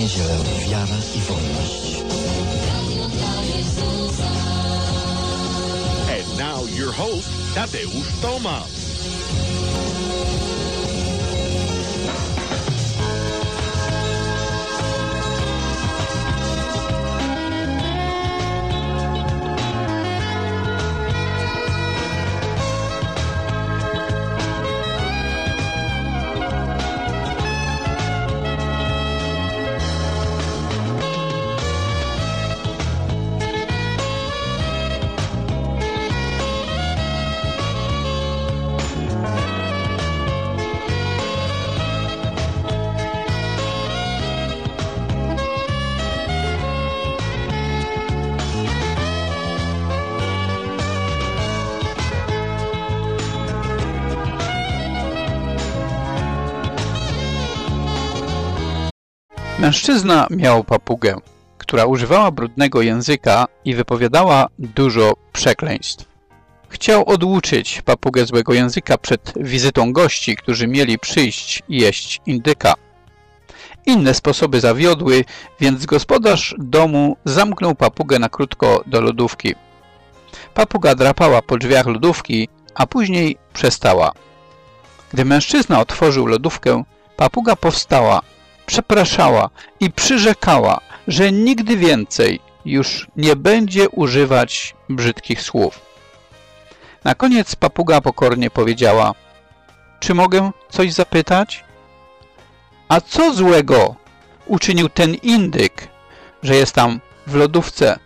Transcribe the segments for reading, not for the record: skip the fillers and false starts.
niedzielę Wiara i Wolność. And now your host, Tadeusz Tomasz. Mężczyzna miał papugę, która używała brudnego języka i wypowiadała dużo przekleństw. Chciał oduczyć papugę złego języka przed wizytą gości, którzy mieli przyjść i jeść indyka. Inne sposoby zawiodły, więc gospodarz domu zamknął papugę na krótko do lodówki. Papuga drapała po drzwiach lodówki, a później przestała. Gdy mężczyzna otworzył lodówkę, papuga powstała, przepraszała i przyrzekała, że nigdy więcej już nie będzie używać brzydkich słów. Na koniec papuga pokornie powiedziała: czy mogę coś zapytać? A co złego uczynił ten indyk, że jest tam w lodówce?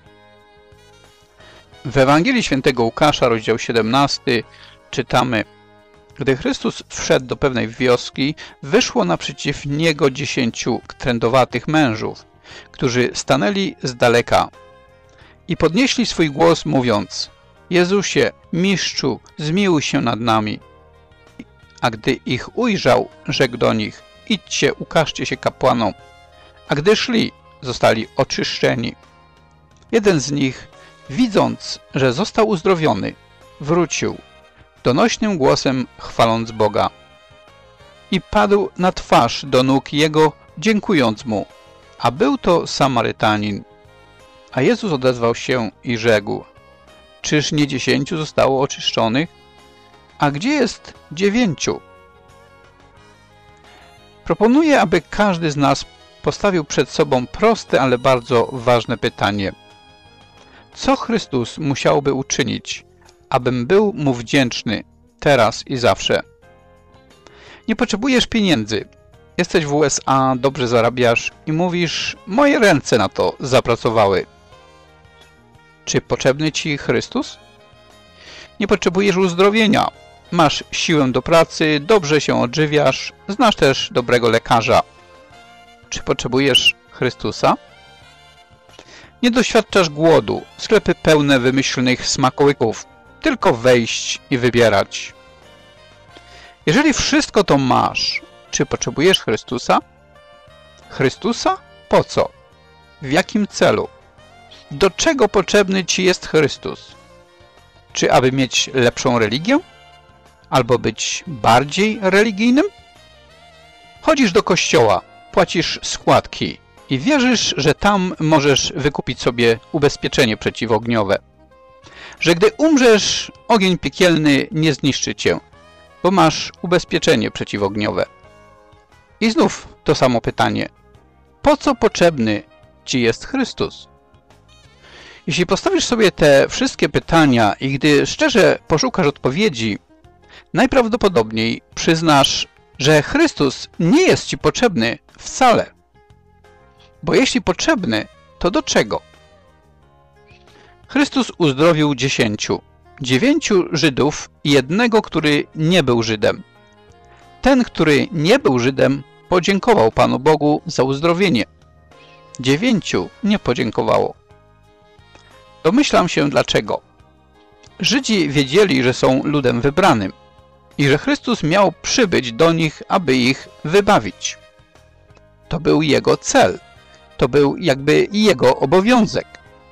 W Ewangelii Świętego Łukasza, rozdział 17, czytamy: gdy Chrystus wszedł do pewnej wioski, wyszło naprzeciw Niego 10 trędowatych mężów, którzy stanęli z daleka i podnieśli swój głos, mówiąc: Jezusie, Mistrzu, zmiłuj się nad nami. A gdy ich ujrzał, rzekł do nich: idźcie, ukażcie się kapłanom. A gdy szli, zostali oczyszczeni. Jeden z nich, widząc, że został uzdrowiony, wrócił, donośnym głosem chwaląc Boga. I padł na twarz do nóg Jego, dziękując Mu, a był to Samarytanin. A Jezus odezwał się i rzekł: czyż nie 10 zostało oczyszczonych? A gdzie jest 9? Proponuję, aby każdy z nas postawił przed sobą proste, ale bardzo ważne pytanie. Co Chrystus musiałby uczynić, abym był Mu wdzięczny teraz i zawsze? Nie potrzebujesz pieniędzy. Jesteś w USA, dobrze zarabiasz i mówisz: moje ręce na to zapracowały. Czy potrzebny Ci Chrystus? Nie potrzebujesz uzdrowienia. Masz siłę do pracy, dobrze się odżywiasz, znasz też dobrego lekarza. Czy potrzebujesz Chrystusa? Nie doświadczasz głodu, sklepy pełne wymyślnych smakołyków, tylko wejść i wybierać. Jeżeli wszystko to masz, czy potrzebujesz Chrystusa? Chrystusa? Po co? W jakim celu? Do czego potrzebny Ci jest Chrystus? Czy aby mieć lepszą religię? Albo być bardziej religijnym? Chodzisz do kościoła, płacisz składki i wierzysz, że tam możesz wykupić sobie ubezpieczenie przeciwogniowe. Że gdy umrzesz, ogień piekielny nie zniszczy Cię, bo masz ubezpieczenie przeciwogniowe. I znów to samo pytanie. Po co potrzebny Ci jest Chrystus? Jeśli postawisz sobie te wszystkie pytania i gdy szczerze poszukasz odpowiedzi, najprawdopodobniej przyznasz, że Chrystus nie jest Ci potrzebny wcale. Bo jeśli potrzebny, to do czego? Chrystus uzdrowił 10, 9 Żydów i jednego, który nie był Żydem. Ten, który nie był Żydem, podziękował Panu Bogu za uzdrowienie. 9 nie podziękowało. Domyślam się dlaczego. Żydzi wiedzieli, że są ludem wybranym i że Chrystus miał przybyć do nich, aby ich wybawić. To był Jego cel. To był jakby Jego obowiązek.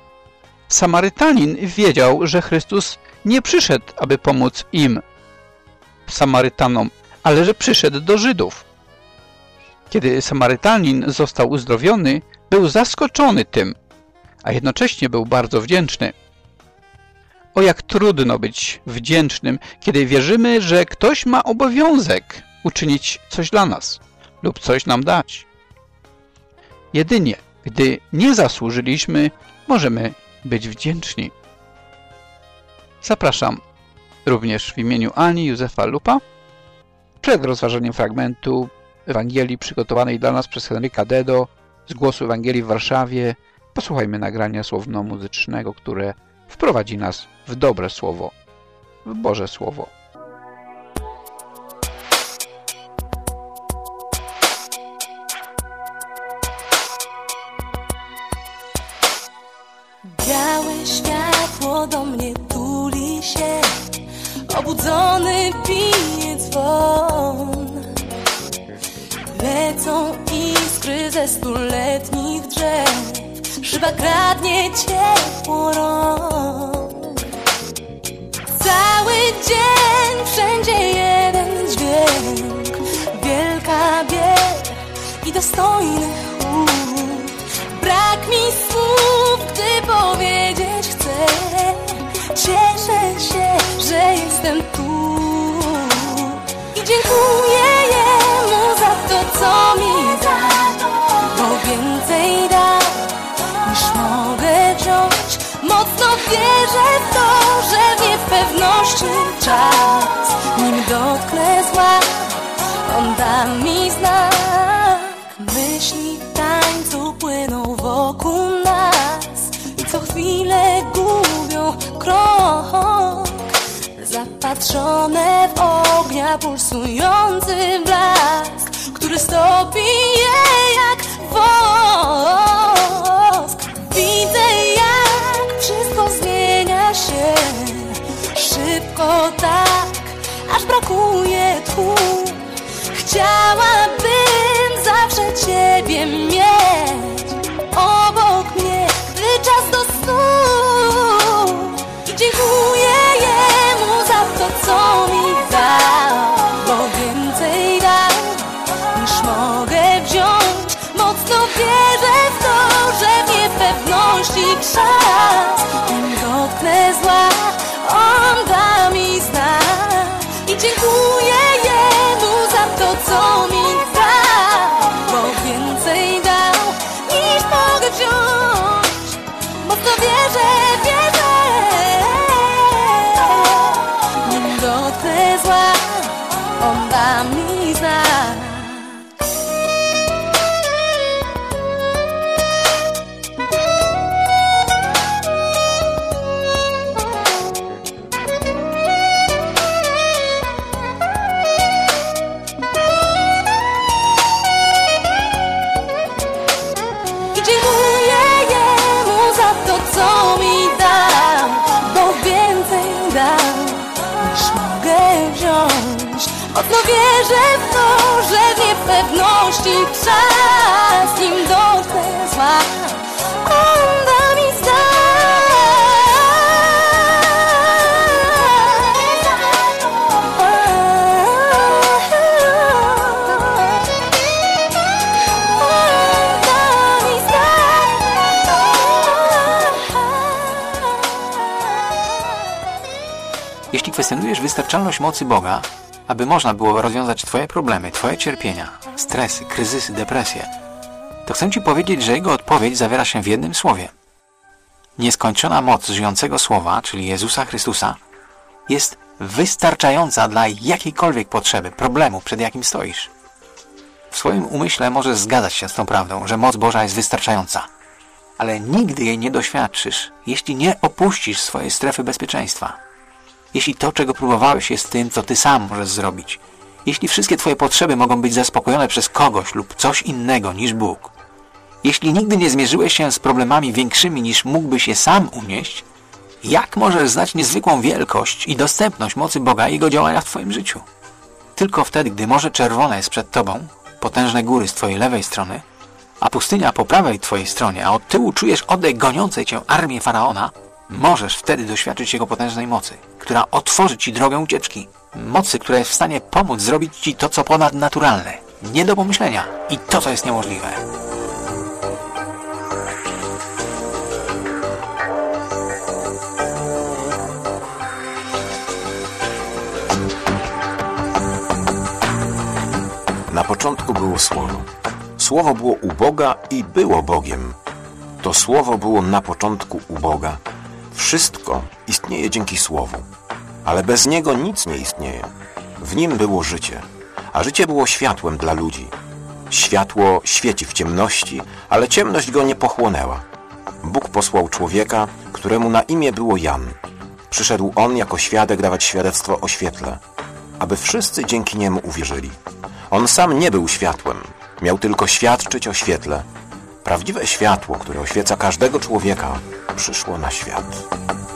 Samarytanin wiedział, że Chrystus nie przyszedł, aby pomóc im, Samarytanom, ale że przyszedł do Żydów. Kiedy Samarytanin został uzdrowiony, był zaskoczony tym, a jednocześnie był bardzo wdzięczny. O, jak trudno być wdzięcznym, kiedy wierzymy, że ktoś ma obowiązek uczynić coś dla nas lub coś nam dać. Jedynie, gdy nie zasłużyliśmy, możemy być wdzięczni. Zapraszam również w imieniu Ani Józefa Lupa. Przed rozważeniem fragmentu Ewangelii przygotowanej dla nas przez Henryka Dedo z Głosu Ewangelii w Warszawie posłuchajmy nagrania słowno-muzycznego, które wprowadzi nas w dobre słowo, w Boże Słowo. Białe światło do mnie tuli się, obudzony pije dzwon. Lecą iskry ze stuletnich drzew, szyba kradnie ciepło rąk. Cały dzień wszędzie jeden dźwięk, wielka biel i dostojny chód. Brak mi słów, gdy powiedzieć chcę. Cieszę się, że jestem tu i dziękuję Jemu za to, co mi dał, bo więcej dał niż mogę wziąć. Mocno wierzę w to, że w niepewności czas, nim dotknę zła, On da mi znak. Myśli w tańcu płyną wokół nas i co chwilę gubią krok. Zapatrzone w ognia pulsujący blask, który stopi je jak wosk. Widzę, jak wszystko zmienia się szybko tak, aż brakuje tchu. Chciałabym zawsze Ciebie mieć obok mnie, gdy czas do snu. I dziękuję Jemu za to, co mi dał, bo więcej dał niż mogę wziąć. Mocno wierzę w to, że w niepewności czas, nim dotknę zła, On da mi znak. I dziękuję Jemu za to, co mi dał, bo więcej dał niż mogę wziąć. Mocno wierzę, nim dotknę zła, On da mi znak. Mocno wierzę w to, że w niepewności czas, nim dotknę zła, On da mi Jeśli kwestionujesz wystarczalność mocy Boga, aby można było rozwiązać Twoje problemy, Twoje cierpienia, stresy, kryzysy, depresje, to chcę Ci powiedzieć, że Jego odpowiedź zawiera się w jednym słowie. Nieskończona moc żyjącego Słowa, czyli Jezusa Chrystusa, jest wystarczająca dla jakiejkolwiek potrzeby, problemu, przed jakim stoisz. W swoim umyśle możesz zgadzać się z tą prawdą, że moc Boża jest wystarczająca, ale nigdy jej nie doświadczysz, jeśli nie opuścisz swojej strefy bezpieczeństwa. Jeśli to, czego próbowałeś, jest tym, co Ty sam możesz zrobić. Jeśli wszystkie Twoje potrzeby mogą być zaspokojone przez kogoś lub coś innego niż Bóg. Jeśli nigdy nie zmierzyłeś się z problemami większymi niż mógłbyś je sam unieść, jak możesz znać niezwykłą wielkość i dostępność mocy Boga i Jego działania w Twoim życiu? Tylko wtedy, gdy Morze Czerwone jest przed Tobą, potężne góry z Twojej lewej strony, a pustynia po prawej Twojej stronie, a od tyłu czujesz oddech goniącej Cię armię Faraona, możesz wtedy doświadczyć Jego potężnej mocy, która otworzy Ci drogę ucieczki. Mocy, która jest w stanie pomóc zrobić Ci to, co ponadnaturalne. Nie do pomyślenia. I to jest niemożliwe. Na początku było Słowo. Słowo było u Boga i było Bogiem. To Słowo było na początku u Boga. Wszystko istnieje dzięki Słowu, ale bez Niego nic nie istnieje. W Nim było życie, a życie było światłem dla ludzi. Światło świeci w ciemności, ale ciemność go nie pochłonęła. Bóg posłał człowieka, któremu na imię było Jan. Przyszedł on jako świadek dawać świadectwo o świetle, aby wszyscy dzięki niemu uwierzyli. On sam nie był światłem, miał tylko świadczyć o świetle. Prawdziwe światło, które oświeca każdego człowieka, przyszło na świat.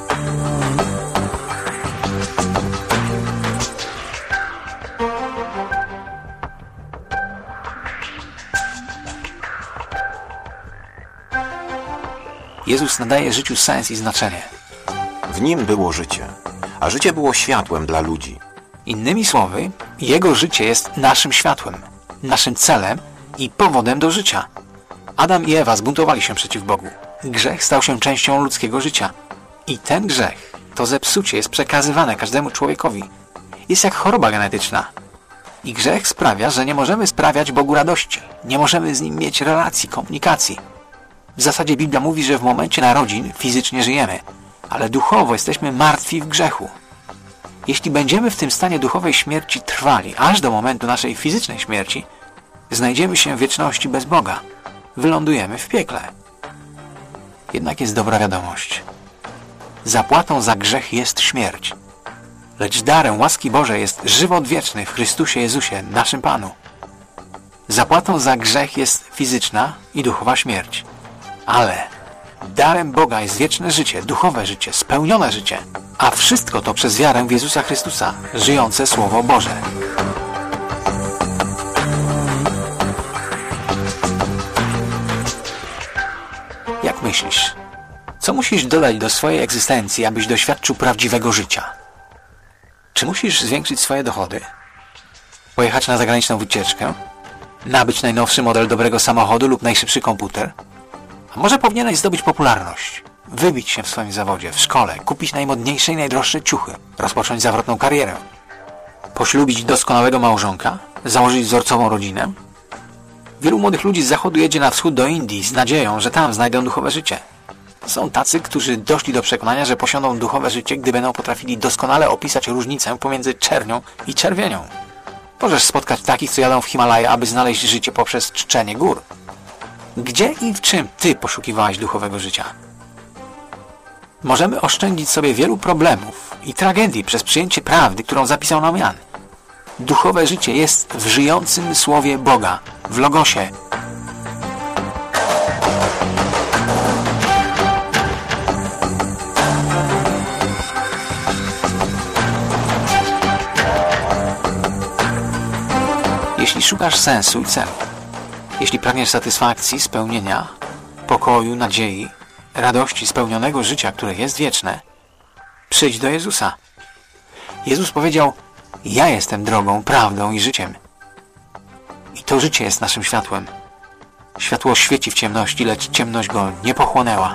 Jezus nadaje życiu sens i znaczenie. W Nim było życie, a życie było światłem dla ludzi. Innymi słowy, Jego życie jest naszym światłem, naszym celem i powodem do życia. Adam i Ewa zbuntowali się przeciw Bogu. Grzech stał się częścią ludzkiego życia. I ten grzech, to zepsucie jest przekazywane każdemu człowiekowi. Jest jak choroba genetyczna. I grzech sprawia, że nie możemy sprawiać Bogu radości. Nie możemy z Nim mieć relacji, komunikacji. W zasadzie Biblia mówi, że w momencie narodzin fizycznie żyjemy, ale duchowo jesteśmy martwi w grzechu. Jeśli będziemy w tym stanie duchowej śmierci trwali, aż do momentu naszej fizycznej śmierci, znajdziemy się w wieczności bez Boga. Wylądujemy w piekle. Jednak jest dobra wiadomość. Zapłatą za grzech jest śmierć. Lecz darem łaski Bożej jest żywot wieczny w Chrystusie Jezusie, naszym Panu. Zapłatą za grzech jest fizyczna i duchowa śmierć. Ale darem Boga jest wieczne życie, duchowe życie, spełnione życie. A wszystko to przez wiarę w Jezusa Chrystusa, żyjące Słowo Boże. Jak myślisz, co musisz dodać do swojej egzystencji, abyś doświadczył prawdziwego życia? Czy musisz zwiększyć swoje dochody? Pojechać na zagraniczną wycieczkę? Nabyć najnowszy model dobrego samochodu lub najszybszy komputer? A może powinieneś zdobyć popularność? Wybić się w swoim zawodzie, w szkole, kupić najmodniejsze i najdroższe ciuchy, rozpocząć zawrotną karierę? Poślubić doskonałego małżonka? Założyć wzorcową rodzinę? Wielu młodych ludzi z zachodu jedzie na wschód do Indii z nadzieją, że tam znajdą duchowe życie. Są tacy, którzy doszli do przekonania, że posiądą duchowe życie, gdy będą potrafili doskonale opisać różnicę pomiędzy czernią i czerwienią. Możesz spotkać takich, co jadą w Himalaje, aby znaleźć życie poprzez czczenie gór. Gdzie i w czym ty poszukiwałeś duchowego życia? Możemy oszczędzić sobie wielu problemów i tragedii przez przyjęcie prawdy, którą zapisał nam Jan. Duchowe życie jest w żyjącym Słowie Boga, w Logosie. Jeśli szukasz sensu i celu, jeśli pragniesz satysfakcji, spełnienia, pokoju, nadziei, radości spełnionego życia, które jest wieczne, przyjdź do Jezusa. Jezus powiedział: ja jestem drogą, prawdą i życiem. I to życie jest naszym światłem. Światło świeci w ciemności, lecz ciemność go nie pochłonęła.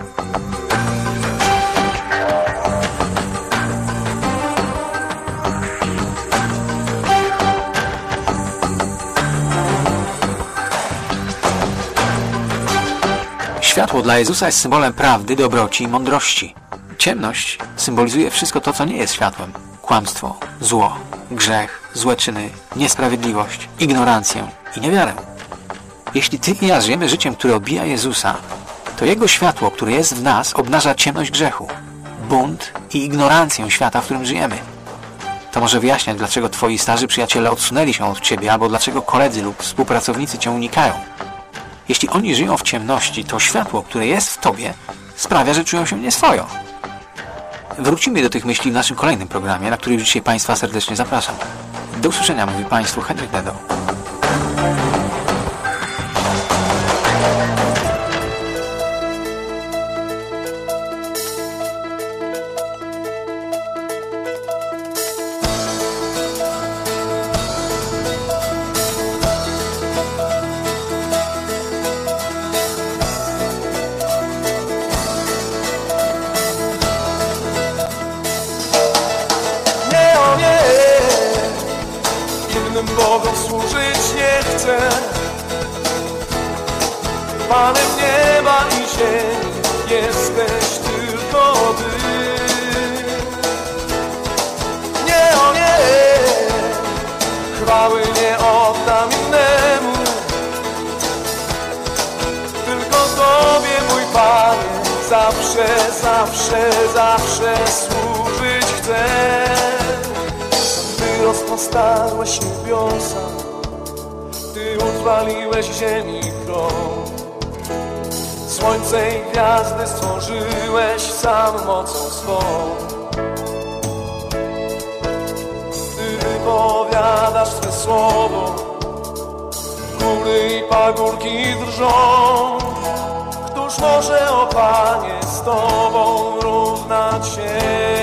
Światło dla Jezusa jest symbolem prawdy, dobroci i mądrości. Ciemność symbolizuje wszystko to, co nie jest światłem. Kłamstwo, zło, grzech, złe czyny, niesprawiedliwość, ignorancję i niewiarę. Jeśli ty i ja żyjemy życiem, które odbija Jezusa, to Jego światło, które jest w nas, obnaża ciemność grzechu, bunt i ignorancję świata, w którym żyjemy. To może wyjaśniać, dlaczego twoi starzy przyjaciele odsunęli się od ciebie, albo dlaczego koledzy lub współpracownicy cię unikają. Jeśli oni żyją w ciemności, to światło, które jest w tobie, sprawia, że czują się nieswojo. Wrócimy do tych myśli w naszym kolejnym programie, na który dzisiaj Państwa serdecznie zapraszam. Do usłyszenia, mówi Państwu Henryk Dedo. Bogom służyć nie chcę. Panem nieba i ziemi jesteś tylko Ty. Nie, o nie, chwały nie oddam innemu, tylko Tobie, mój Panie, zawsze, zawsze, zawsze służyć chcę. Ty rozpostarłeś niebiosa, Ty utrwaliłeś ziemi krąg. Słońce i gwiazdy stworzyłeś sam mocą swą. Ty wypowiadasz Twe słowo, góry i pagórki drżą. Któż może, o Panie, z Tobą równać się?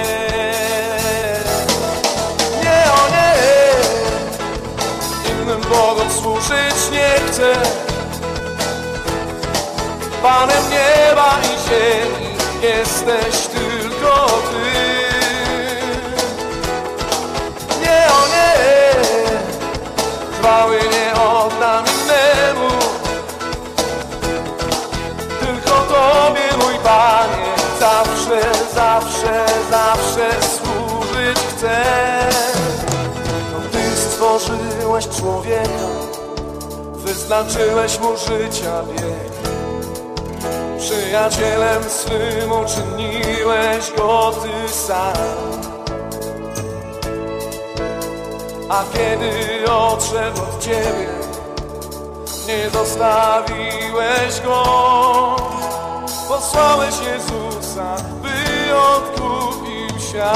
Nie, o nie, innym Bogom służyć nie chcę. Panem nieba i ziemi jesteś tylko Ty. Nie, o nie, chwały nie oddam innemu, tylko Tobie, mój Panie, zawsze, zawsze, zawsze służyć chcę. To Ty stworzyłeś człowieka, wyznaczyłeś mu życia bieg. Przyjacielem swym uczyniłeś go Ty sam. A kiedy odszedł od Ciebie, nie zostawiłeś go. Posłałeś Jezusa, by odkupił świat.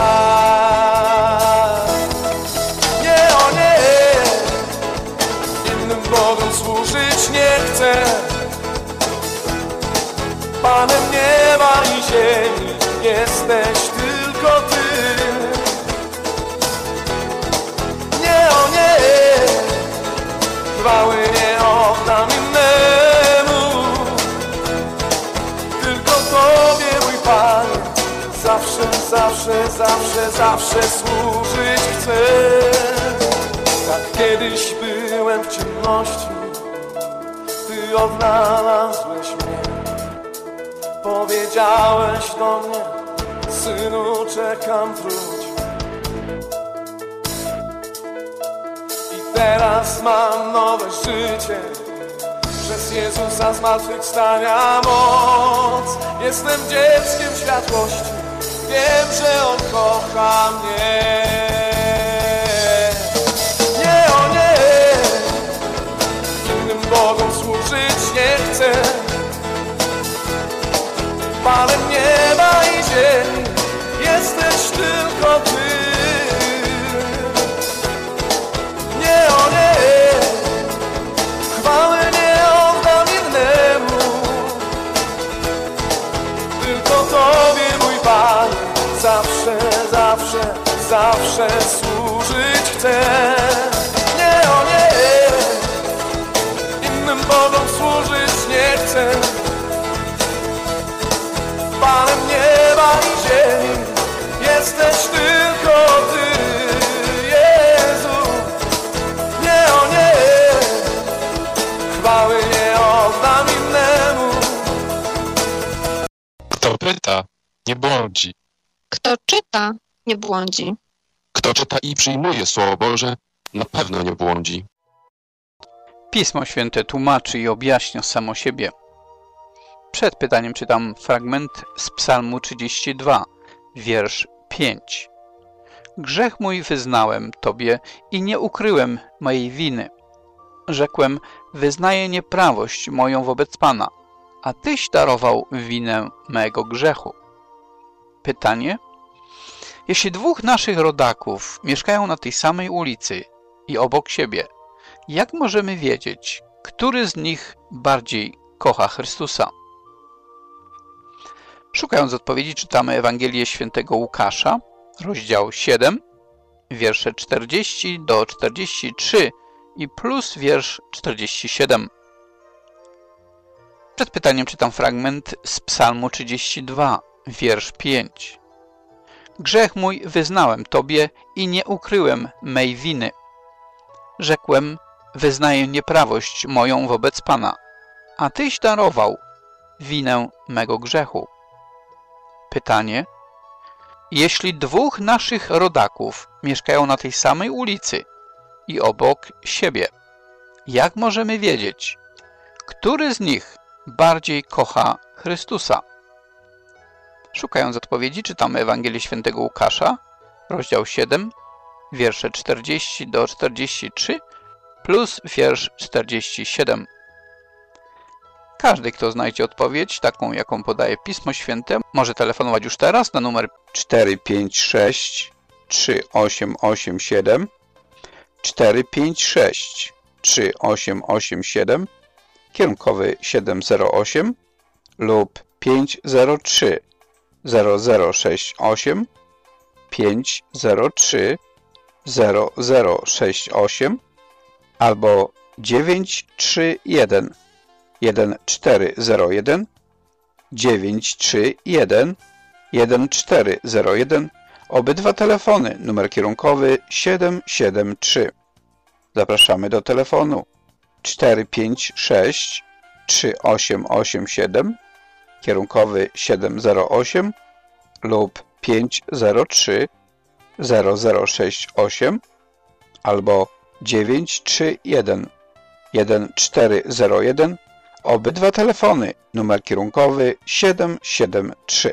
Nie, o nie, innym Bogom służyć nie chcę. Panem nieba i ziemi jesteś tylko Ty. Nie, o nie, chwały nie oddam innemu, tylko Tobie, mój Panie, zawsze, zawsze, zawsze, zawsze służyć chcę. Tak kiedyś byłem w ciemności, Ty odnalazłeś mnie. Powiedziałeś do mnie, synu, czekam, wróć. I teraz mam nowe życie, przez Jezusa zmartwychwstania moc. Jestem dzieckiem światłości, wiem, że On kocha mnie. Nie, o nie, innym Bogom służyć nie chcę. Panem nieba i ziemi jesteś tylko Ty. Nie, o nie, chwały nie oddam innemu, tylko Tobie, mój Panie, zawsze, zawsze, zawsze służyć chcę. Nie, o nie, innym Bogom służyć nie chcę. Panem nieba i ziemi jesteś tylko Ty, Jezu. Nie, o nie, chwały nie oddam innemu. Kto pyta, nie błądzi. Kto czyta, nie błądzi. Kto czyta i przyjmuje Słowo Boże, na pewno nie błądzi. Pismo Święte tłumaczy i objaśnia samo siebie. Przed pytaniem czytam fragment z Psalmu 32, wiersz 5. Grzech mój wyznałem Tobie i nie ukryłem mojej winy. Rzekłem, wyznaję nieprawość moją wobec Pana, a Tyś darował winę mego grzechu. Pytanie: jeśli dwóch naszych rodaków mieszkają na tej samej ulicy i obok siebie, jak możemy wiedzieć, który z nich bardziej kocha Chrystusa? Szukając odpowiedzi, czytamy Ewangelię Świętego Łukasza, rozdział 7, wiersze 40 do 43 i plus wiersz 47. Przed pytaniem czytam fragment z Psalmu 32, wiersz 5. Grzech mój wyznałem Tobie i nie ukryłem mej winy. Rzekłem, wyznaję nieprawość moją wobec Pana, a Tyś darował winę mego grzechu. Pytanie. Jeśli dwóch naszych rodaków mieszkają na tej samej ulicy i obok siebie, jak możemy wiedzieć, który z nich bardziej kocha Chrystusa? Szukając odpowiedzi, czytamy Ewangelię Świętego Łukasza, rozdział 7, wiersze 40 do 43 plus wiersz 47. Każdy, kto znajdzie odpowiedź, taką jaką podaje Pismo Święte, może telefonować już teraz na numer 456 3887 456 3887 kierunkowy 708 lub 503 0068 503 0068 albo 931 1401 931 1401. Obydwa telefony, numer kierunkowy 773. Zapraszamy do telefonu 456 3887 kierunkowy 708 lub 503 0068 albo 931 1401. Obydwa telefony, numer kierunkowy 773.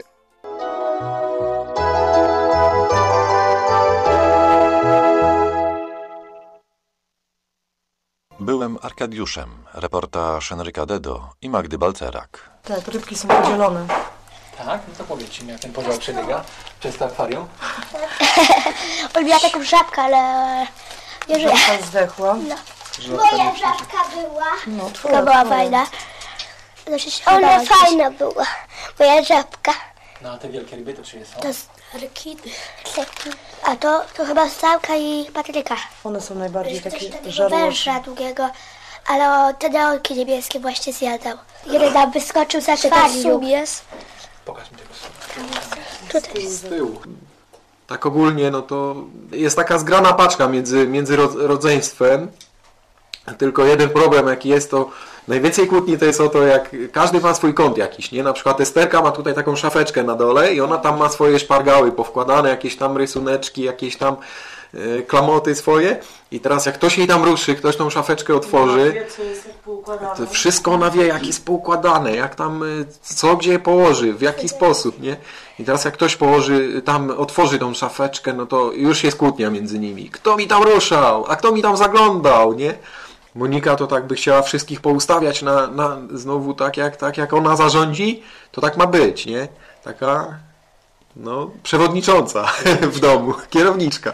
Byłem Arkadiuszem, reportaż Henryka Dedo i Magdy Balcerak. Te rybki są podzielone. Tak? No to powiedzcie mi, jak ten podział przebiega przez to akwarium. Lubiła taką żabkę, ale nie żyje. Żabka zdechła. No. Moja żabka była. No, to była fajna. Znaczy, ona fajna była. Moja żabka. No a te wielkie ryby to czyje są? To jest rekidy. A to chyba Stałka i Patryka. One są najbardziej takie żarłoczne. Węża długiego, ale te neonki niebieskie właśnie zjadał. Jeden nam wyskoczył za akwarium. Jest. Pokaż mi tego Tutaj z tyłu. Tak ogólnie, no to jest taka zgrana paczka między rodzeństwem. Tylko jeden problem jaki jest, to najwięcej kłótni to jest o to, jak każdy ma swój kąt jakiś, nie? Na przykład Esterka ma tutaj taką szafeczkę na dole i ona tam ma swoje szpargały powkładane, jakieś tam rysuneczki, jakieś tam klamoty swoje i teraz jak ktoś jej tam ruszy, ktoś tą szafeczkę otworzy, to wszystko ona wie, jak jest poukładane, jak tam, co gdzie położy, w jaki sposób, nie? I teraz jak ktoś otworzy tą szafeczkę, no to już jest kłótnia między nimi. Kto mi tam ruszał? A kto mi tam zaglądał, nie? Monika to tak by chciała wszystkich poustawiać na znowu tak jak ona zarządzi, to tak ma być, nie? Taka, no, przewodnicząca w domu, kierowniczka.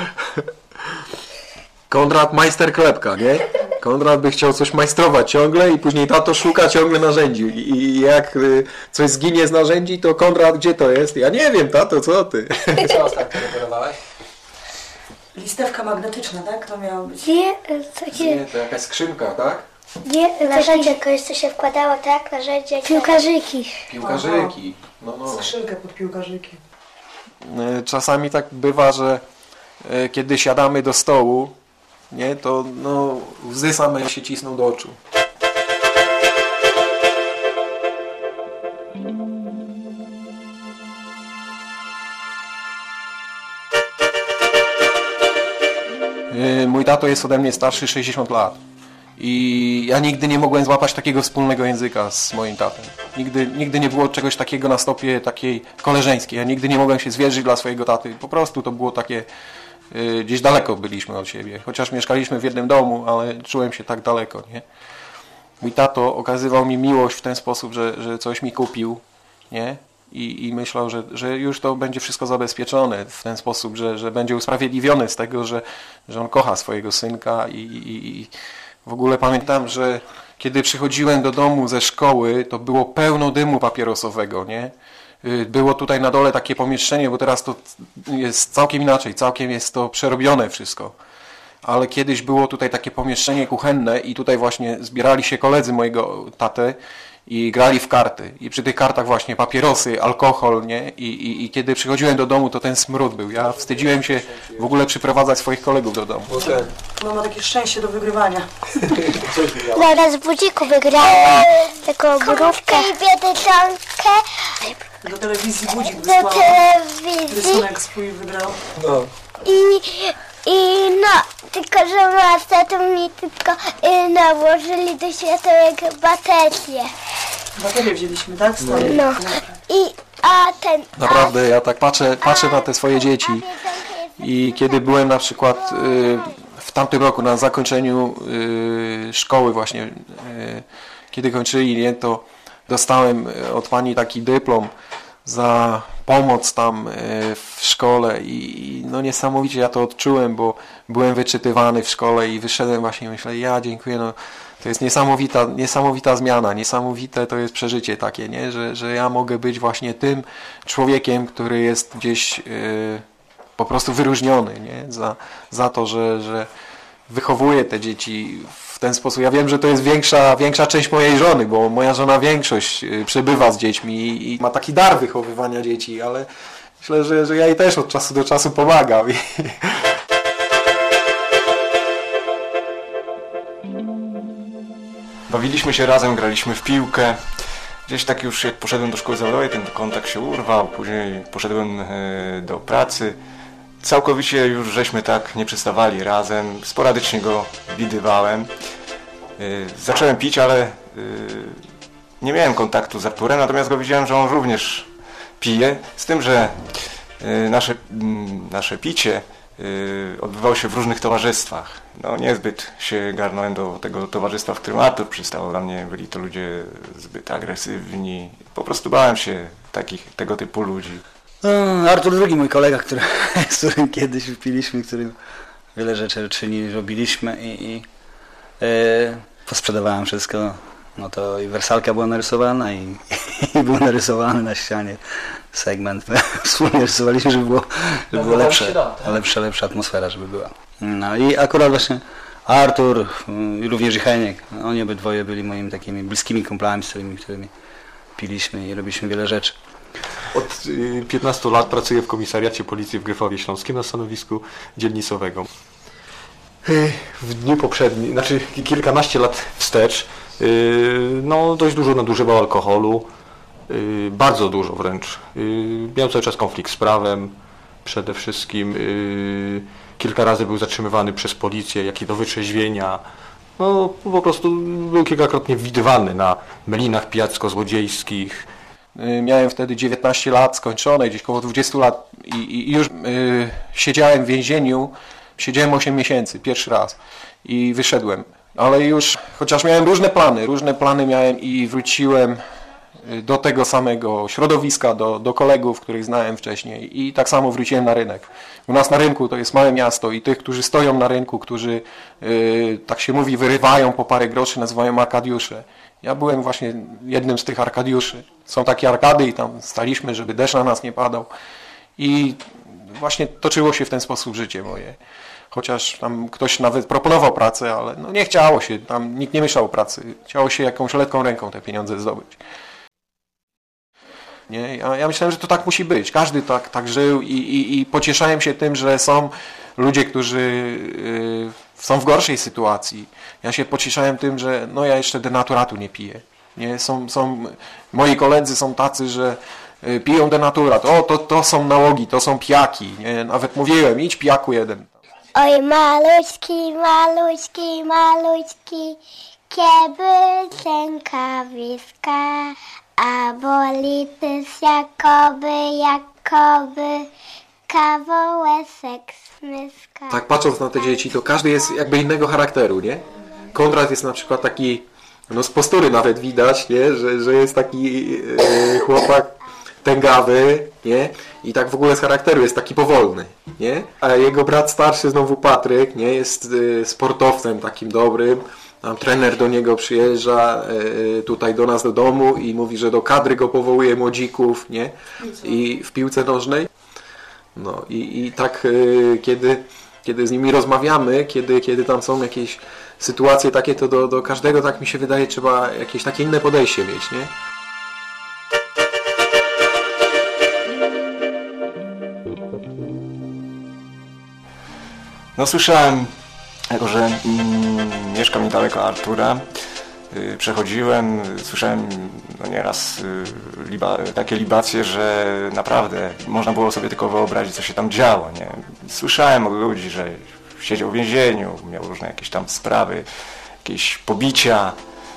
Konrad majster klepka, nie? Konrad by chciał coś majstrować ciągle i później tato szuka ciągle narzędzi. I jak coś zginie z narzędzi, to Konrad, gdzie to jest? Ja nie wiem, tato, co ty? Co ostatnio reperowałeś? Listewka magnetyczna, tak? To miało być. Nie, to jakaś skrzynka, tak? Nie, narzędzie, kogoś co się wkładało, tak? Narzędzie. Piłkarzyki. Piłkarzyki. No. Skrzynkę pod piłkarzyki. Czasami tak bywa, że kiedy siadamy do stołu, nie, to no, łzy same się cisną do oczu. Mój tato jest ode mnie starszy 60 lat i ja nigdy nie mogłem złapać takiego wspólnego języka z moim tatem. Nigdy nie było czegoś takiego na stopie takiej koleżeńskiej. Ja nigdy nie mogłem się zwierzyć dla swojego taty. Po prostu to było takie, gdzieś daleko byliśmy od siebie. Chociaż mieszkaliśmy w jednym domu, ale czułem się tak daleko, nie? Mój tato okazywał mi miłość w ten sposób, że coś mi kupił, nie? I myślał, że już to będzie wszystko zabezpieczone w ten sposób, że będzie usprawiedliwiony z tego, że on kocha swojego synka i w ogóle pamiętam, że kiedy przychodziłem do domu ze szkoły, to było pełno dymu papierosowego, nie? Było tutaj na dole takie pomieszczenie, bo teraz to jest całkiem inaczej, całkiem jest to przerobione wszystko. Ale kiedyś było tutaj takie pomieszczenie kuchenne i tutaj właśnie zbierali się koledzy mojego taty i grali w karty. I przy tych kartach właśnie papierosy, alkohol, nie? I kiedy przychodziłem do domu, to ten smród był. Ja wstydziłem się w ogóle przyprowadzać swoich kolegów do domu. No ma takie szczęście do wygrywania. Zaraz w budziku wygrałam taką borówkę i biedronkę. Do telewizji budzik Do wysłała. telewizji. Rysunek swój wygrał. No. I no, tylko że ma z tatą mi tylko nałożyli do światełek baterię. Baterię wzięliśmy, tak? Stary. No. Naprawdę, ja tak patrzę na te swoje dzieci i kiedy byłem na przykład w tamtym roku na zakończeniu szkoły właśnie, kiedy kończyli, nie, to dostałem od pani taki dyplom za pomoc tam w szkole i no niesamowicie ja to odczułem, bo byłem wyczytywany w szkole i wyszedłem właśnie i myślę, ja dziękuję, no to jest niesamowita zmiana, niesamowite to jest przeżycie takie, nie? Że ja mogę być właśnie tym człowiekiem, który jest gdzieś po prostu wyróżniony, nie? Za to, że wychowuję te dzieci w ten sposób. Ja wiem, że to jest większa część mojej żony, bo moja żona większość przebywa z dziećmi i ma taki dar wychowywania dzieci, ale myślę, że ja jej też od czasu do czasu pomagam. Bawiliśmy się razem, graliśmy w piłkę. Gdzieś tak już jak poszedłem do szkoły zawodowej, ten kontakt się urwał, później poszedłem do pracy. Całkowicie już żeśmy tak nie przestawali razem, sporadycznie go widywałem. Zacząłem pić, ale nie miałem kontaktu z Arturem, natomiast go widziałem, że on również pije. Z tym, że nasze picie odbywało się w różnych towarzystwach. No niezbyt się garnąłem do tego towarzystwa, w którym Artur przystał. Dla mnie byli to ludzie zbyt agresywni. Po prostu bałem się tego typu ludzi. Artur drugi, mój kolega, z którym kiedyś piliśmy, którym wiele rzeczy robiliśmy i posprzedawałem wszystko. No to i wersalka była narysowana i był narysowany na ścianie segment. Wspólnie rysowaliśmy, żeby było lepsza atmosfera, żeby była. No i akurat właśnie Artur i również i Heniek, oni obydwoje byli moimi takimi bliskimi kumplami, z którymi piliśmy i robiliśmy wiele rzeczy. Od 15 lat pracuję w komisariacie policji w Gryfowie Śląskim na stanowisku dzielnicowego. W dniu poprzednim, znaczy kilkanaście lat wstecz, no dość dużo nadużywał alkoholu, bardzo dużo wręcz. Miał cały czas konflikt z prawem, przede wszystkim kilka razy był zatrzymywany przez policję, jak i do wytrzeźwienia. No po prostu był kilkakrotnie widywany na melinach pijacko-złodziejskich. Miałem wtedy 19 lat skończone, gdzieś około 20 lat i już siedziałem w więzieniu, siedziałem 8 miesięcy, pierwszy raz i wyszedłem. Ale już, chociaż miałem różne plany miałem i wróciłem do tego samego środowiska, do kolegów, których znałem wcześniej i tak samo wróciłem na rynek. U nas na rynku to jest małe miasto i tych, którzy stoją na rynku, którzy, tak się mówi, wyrywają po parę groszy, nazywają arkadiusze. Ja byłem właśnie jednym z tych arkadiuszy. Są takie arkady i tam staliśmy, żeby deszcz na nas nie padał. I właśnie toczyło się w ten sposób życie moje. Chociaż tam ktoś nawet proponował pracę, ale no nie chciało się, tam nikt nie myślał o pracy. Chciało się jakąś lekką ręką te pieniądze zdobyć. Nie? Ja myślałem, że to tak musi być. Każdy tak żył i pocieszałem się tym, że są ludzie, którzy są w gorszej sytuacji. Ja się pocieszałem tym, że no ja jeszcze denaturatu nie piję. Nie? Moi koledzy są tacy, że piją denaturat. To są nałogi, to są pijaki. Nie? Nawet mówiłem, idź pijaku jeden. Oj maluśki, maluśki, maluśki, kiedy rękawiska, a boli też jakoby kawałek smyska. Tak patrząc na te dzieci, to każdy jest jakby innego charakteru, nie? Konrad jest na przykład taki, no z postury nawet widać, nie? Że jest taki chłopak tęgawy, nie? I tak w ogóle z charakteru jest taki powolny, nie? A jego brat starszy znowu Patryk, nie? Jest sportowcem takim dobrym. Tam trener do niego przyjeżdża tutaj do nas do domu i mówi, że do kadry go powołuje młodzików, nie? I w piłce nożnej. No i tak kiedy z nimi rozmawiamy, kiedy tam są jakieś sytuacje takie, to do każdego, tak mi się wydaje, trzeba jakieś takie inne podejście mieć, nie? No słyszałem, jako że mieszkam niedaleko Artura, przechodziłem, słyszałem nieraz takie libacje, że naprawdę można było sobie tylko wyobrazić, co się tam działo, nie? Słyszałem od ludzi, że siedział w więzieniu, miał różne jakieś tam sprawy, jakieś pobicia.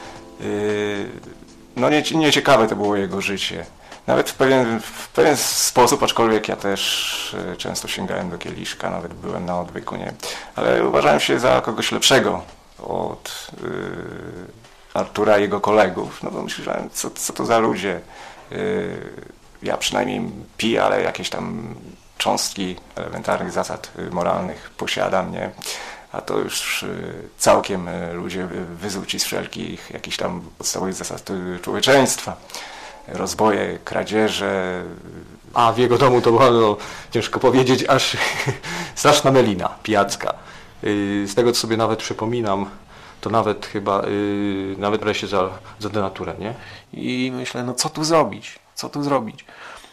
No nieciekawe to było jego życie. Nawet w pewien sposób, aczkolwiek ja też często sięgałem do kieliszka, nawet byłem na odwyku, nie? Ale uważałem się za kogoś lepszego od Artura i jego kolegów. No bo myślałem, co to za ludzie. Ja przynajmniej piję, ale jakieś tam cząstki elementarnych zasad moralnych posiadam, nie? A to już całkiem ludzie wyzuci z wszelkich jakichś tam podstawowych zasad człowieczeństwa. Rozboje, kradzieże. A w jego domu to była, no, ciężko powiedzieć, aż straszna melina pijacka. Z tego, co sobie nawet przypominam, to nawet chyba, nawet brał się za denaturę, nie? I myślę, no co tu zrobić? Co tu zrobić?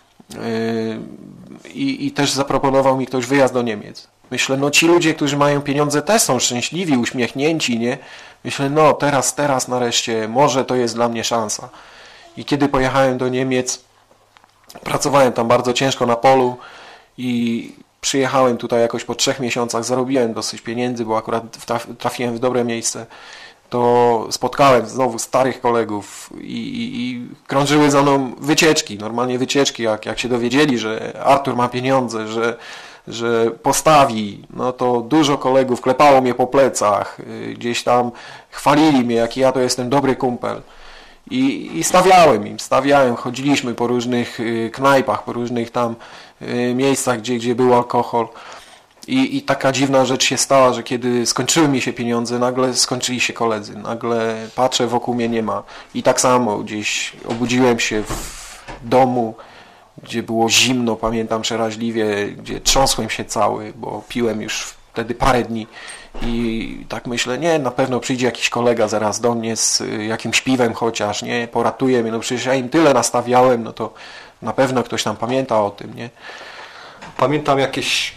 I też zaproponował mi ktoś wyjazd do Niemiec. Myślę, no ci ludzie, którzy mają pieniądze, też są szczęśliwi, uśmiechnięci, nie? Myślę, no teraz nareszcie, może to jest dla mnie szansa. I kiedy pojechałem do Niemiec, pracowałem tam bardzo ciężko na polu i przyjechałem tutaj jakoś po 3 miesiącach, zarobiłem dosyć pieniędzy, bo akurat trafiłem w dobre miejsce, to spotkałem znowu starych kolegów i krążyły za mną wycieczki, normalnie wycieczki, jak się dowiedzieli, że Artur ma pieniądze, że postawi, no to dużo kolegów klepało mnie po plecach, gdzieś tam chwalili mnie, jaki ja to jestem dobry kumpel. I stawiałem, chodziliśmy po różnych knajpach, po różnych tam miejscach, gdzie był alkohol. I taka dziwna rzecz się stała, że kiedy skończyły mi się pieniądze, nagle skończyli się koledzy. Nagle patrzę, wokół mnie nie ma. I tak samo gdzieś obudziłem się w domu, gdzie było zimno, pamiętam przeraźliwie, gdzie trząsłem się cały, bo piłem już wtedy parę dni. I tak myślę, nie, na pewno przyjdzie jakiś kolega zaraz do mnie z jakimś piwem chociaż, nie, poratuje mnie, no przecież ja im tyle nastawiałem, no to na pewno ktoś tam pamięta o tym, nie. Pamiętam jakieś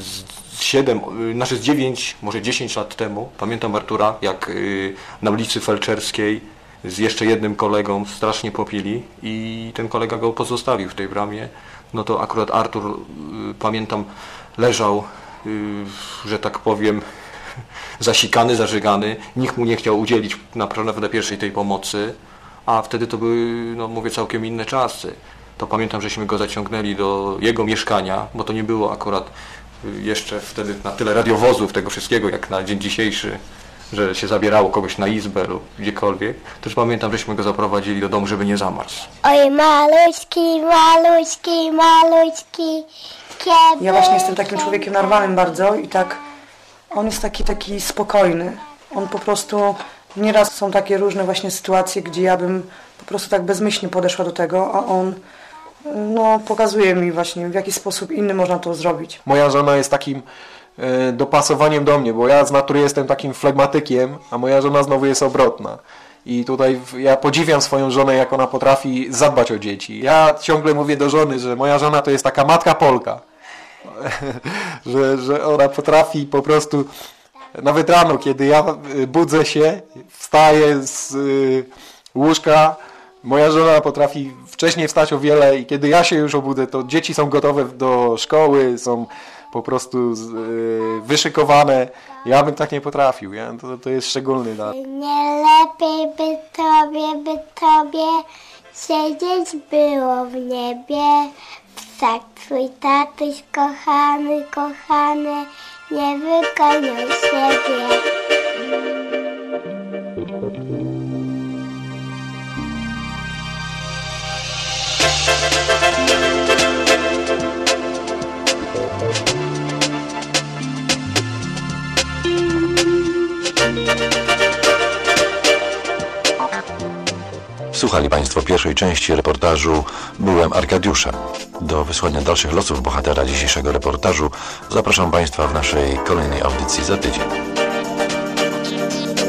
z 9, może 10 lat temu, pamiętam Artura, jak na ulicy Felczerskiej z jeszcze jednym kolegą strasznie popili i ten kolega go pozostawił w tej bramie. No to akurat Artur, pamiętam, leżał, że tak powiem, zasikany, zażygany. Nikt mu nie chciał udzielić naprawdę pierwszej tej pomocy, a wtedy to były, no mówię, całkiem inne czasy. To pamiętam, żeśmy go zaciągnęli do jego mieszkania, bo to nie było akurat jeszcze wtedy na tyle radiowozów, tego wszystkiego, jak na dzień dzisiejszy, że się zabierało kogoś na izbę lub gdziekolwiek. Też pamiętam, żeśmy go zaprowadzili do domu, żeby nie zamarł. Oj, maluśki, maluśki, maluśki, kiedy... Ja właśnie jestem takim człowiekiem narwanym bardzo i tak, on jest taki spokojny. On po prostu, nieraz są takie różne właśnie sytuacje, gdzie ja bym po prostu tak bezmyślnie podeszła do tego, a on no, pokazuje mi właśnie, w jaki sposób inny można to zrobić. Moja żona jest takim dopasowaniem do mnie, bo ja z natury jestem takim flegmatykiem, a moja żona znowu jest obrotna. I tutaj ja podziwiam swoją żonę, jak ona potrafi zadbać o dzieci. Ja ciągle mówię do żony, że moja żona to jest taka matka Polka. że ona potrafi po prostu, nawet rano, kiedy ja budzę się, wstaję z łóżka, moja żona potrafi wcześniej wstać o wiele i kiedy ja się już obudzę, to dzieci są gotowe do szkoły, są po prostu wyszykowane. Ja bym tak nie potrafił. To jest szczególny dar. Nie lepiej by tobie siedzieć było w niebie. Ptak twój tatuś kochany, kochany, nie wykonił siebie. Słuchali Państwo pierwszej części reportażu Byłem Arkadiuszem. Do wysłania dalszych losów bohatera dzisiejszego reportażu zapraszam Państwa w naszej kolejnej audycji za tydzień.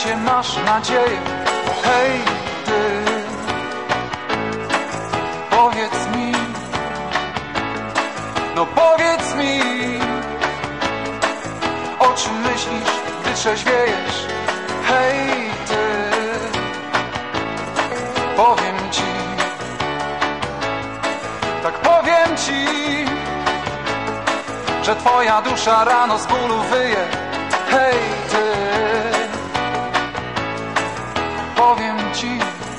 życie masz nadzieję. Hej, ty, powiedz mi, no powiedz mi, o czym myślisz, gdy trzeźwiejesz. Hej, ty, powiem ci, tak powiem ci, że twoja dusza rano z bólu wyje. Hej, ty, powiem ci,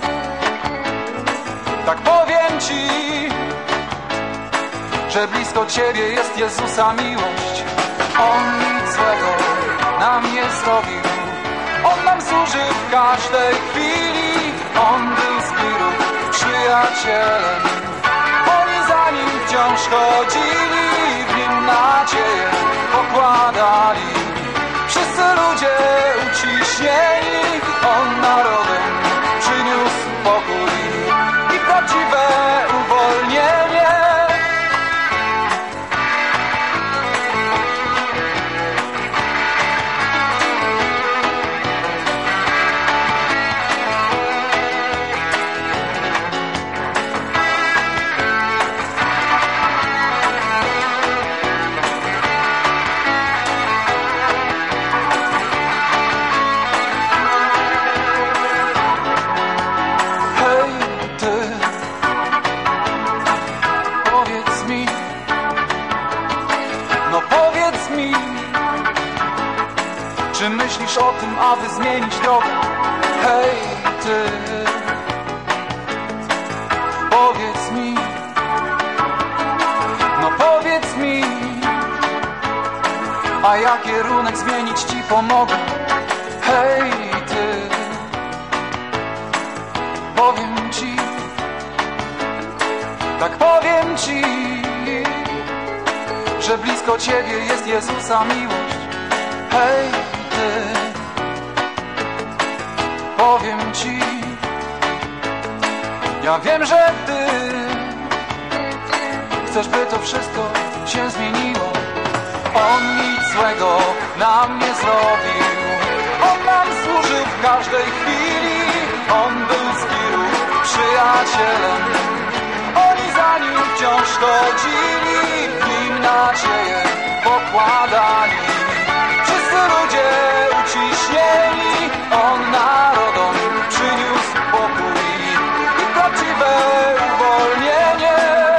tak powiem ci, że blisko ciebie jest Jezusa miłość. On nic złego nam nie zrobił, on nam służy w każdej chwili. On był z wirów przyjacielem, oni za nim wciąż chodzili, w nim nadzieję pokładali. Wszyscy ludzie uciśnieni, on narodem przyniósł pokój i prawdziwe uwolnienie. Czy myślisz o tym, aby zmienić drogę? Hej, ty, powiedz mi, no powiedz mi, a ja kierunek zmienić ci pomogę. Hej, ty, powiem ci, tak powiem ci, że blisko ciebie jest Jezusa miłość. Hej, powiem ci, ja wiem, że ty chcesz, by to wszystko się zmieniło. On nic złego nam nie zrobił, on nam służył w każdej chwili. On był z wirów przyjacielem, oni za nim wciąż chodzili, w nim nadzieję pokładali. Wszyscy ludzie uciśnieni, on narodom przyniósł pokój i prawdziwe uwolnienie.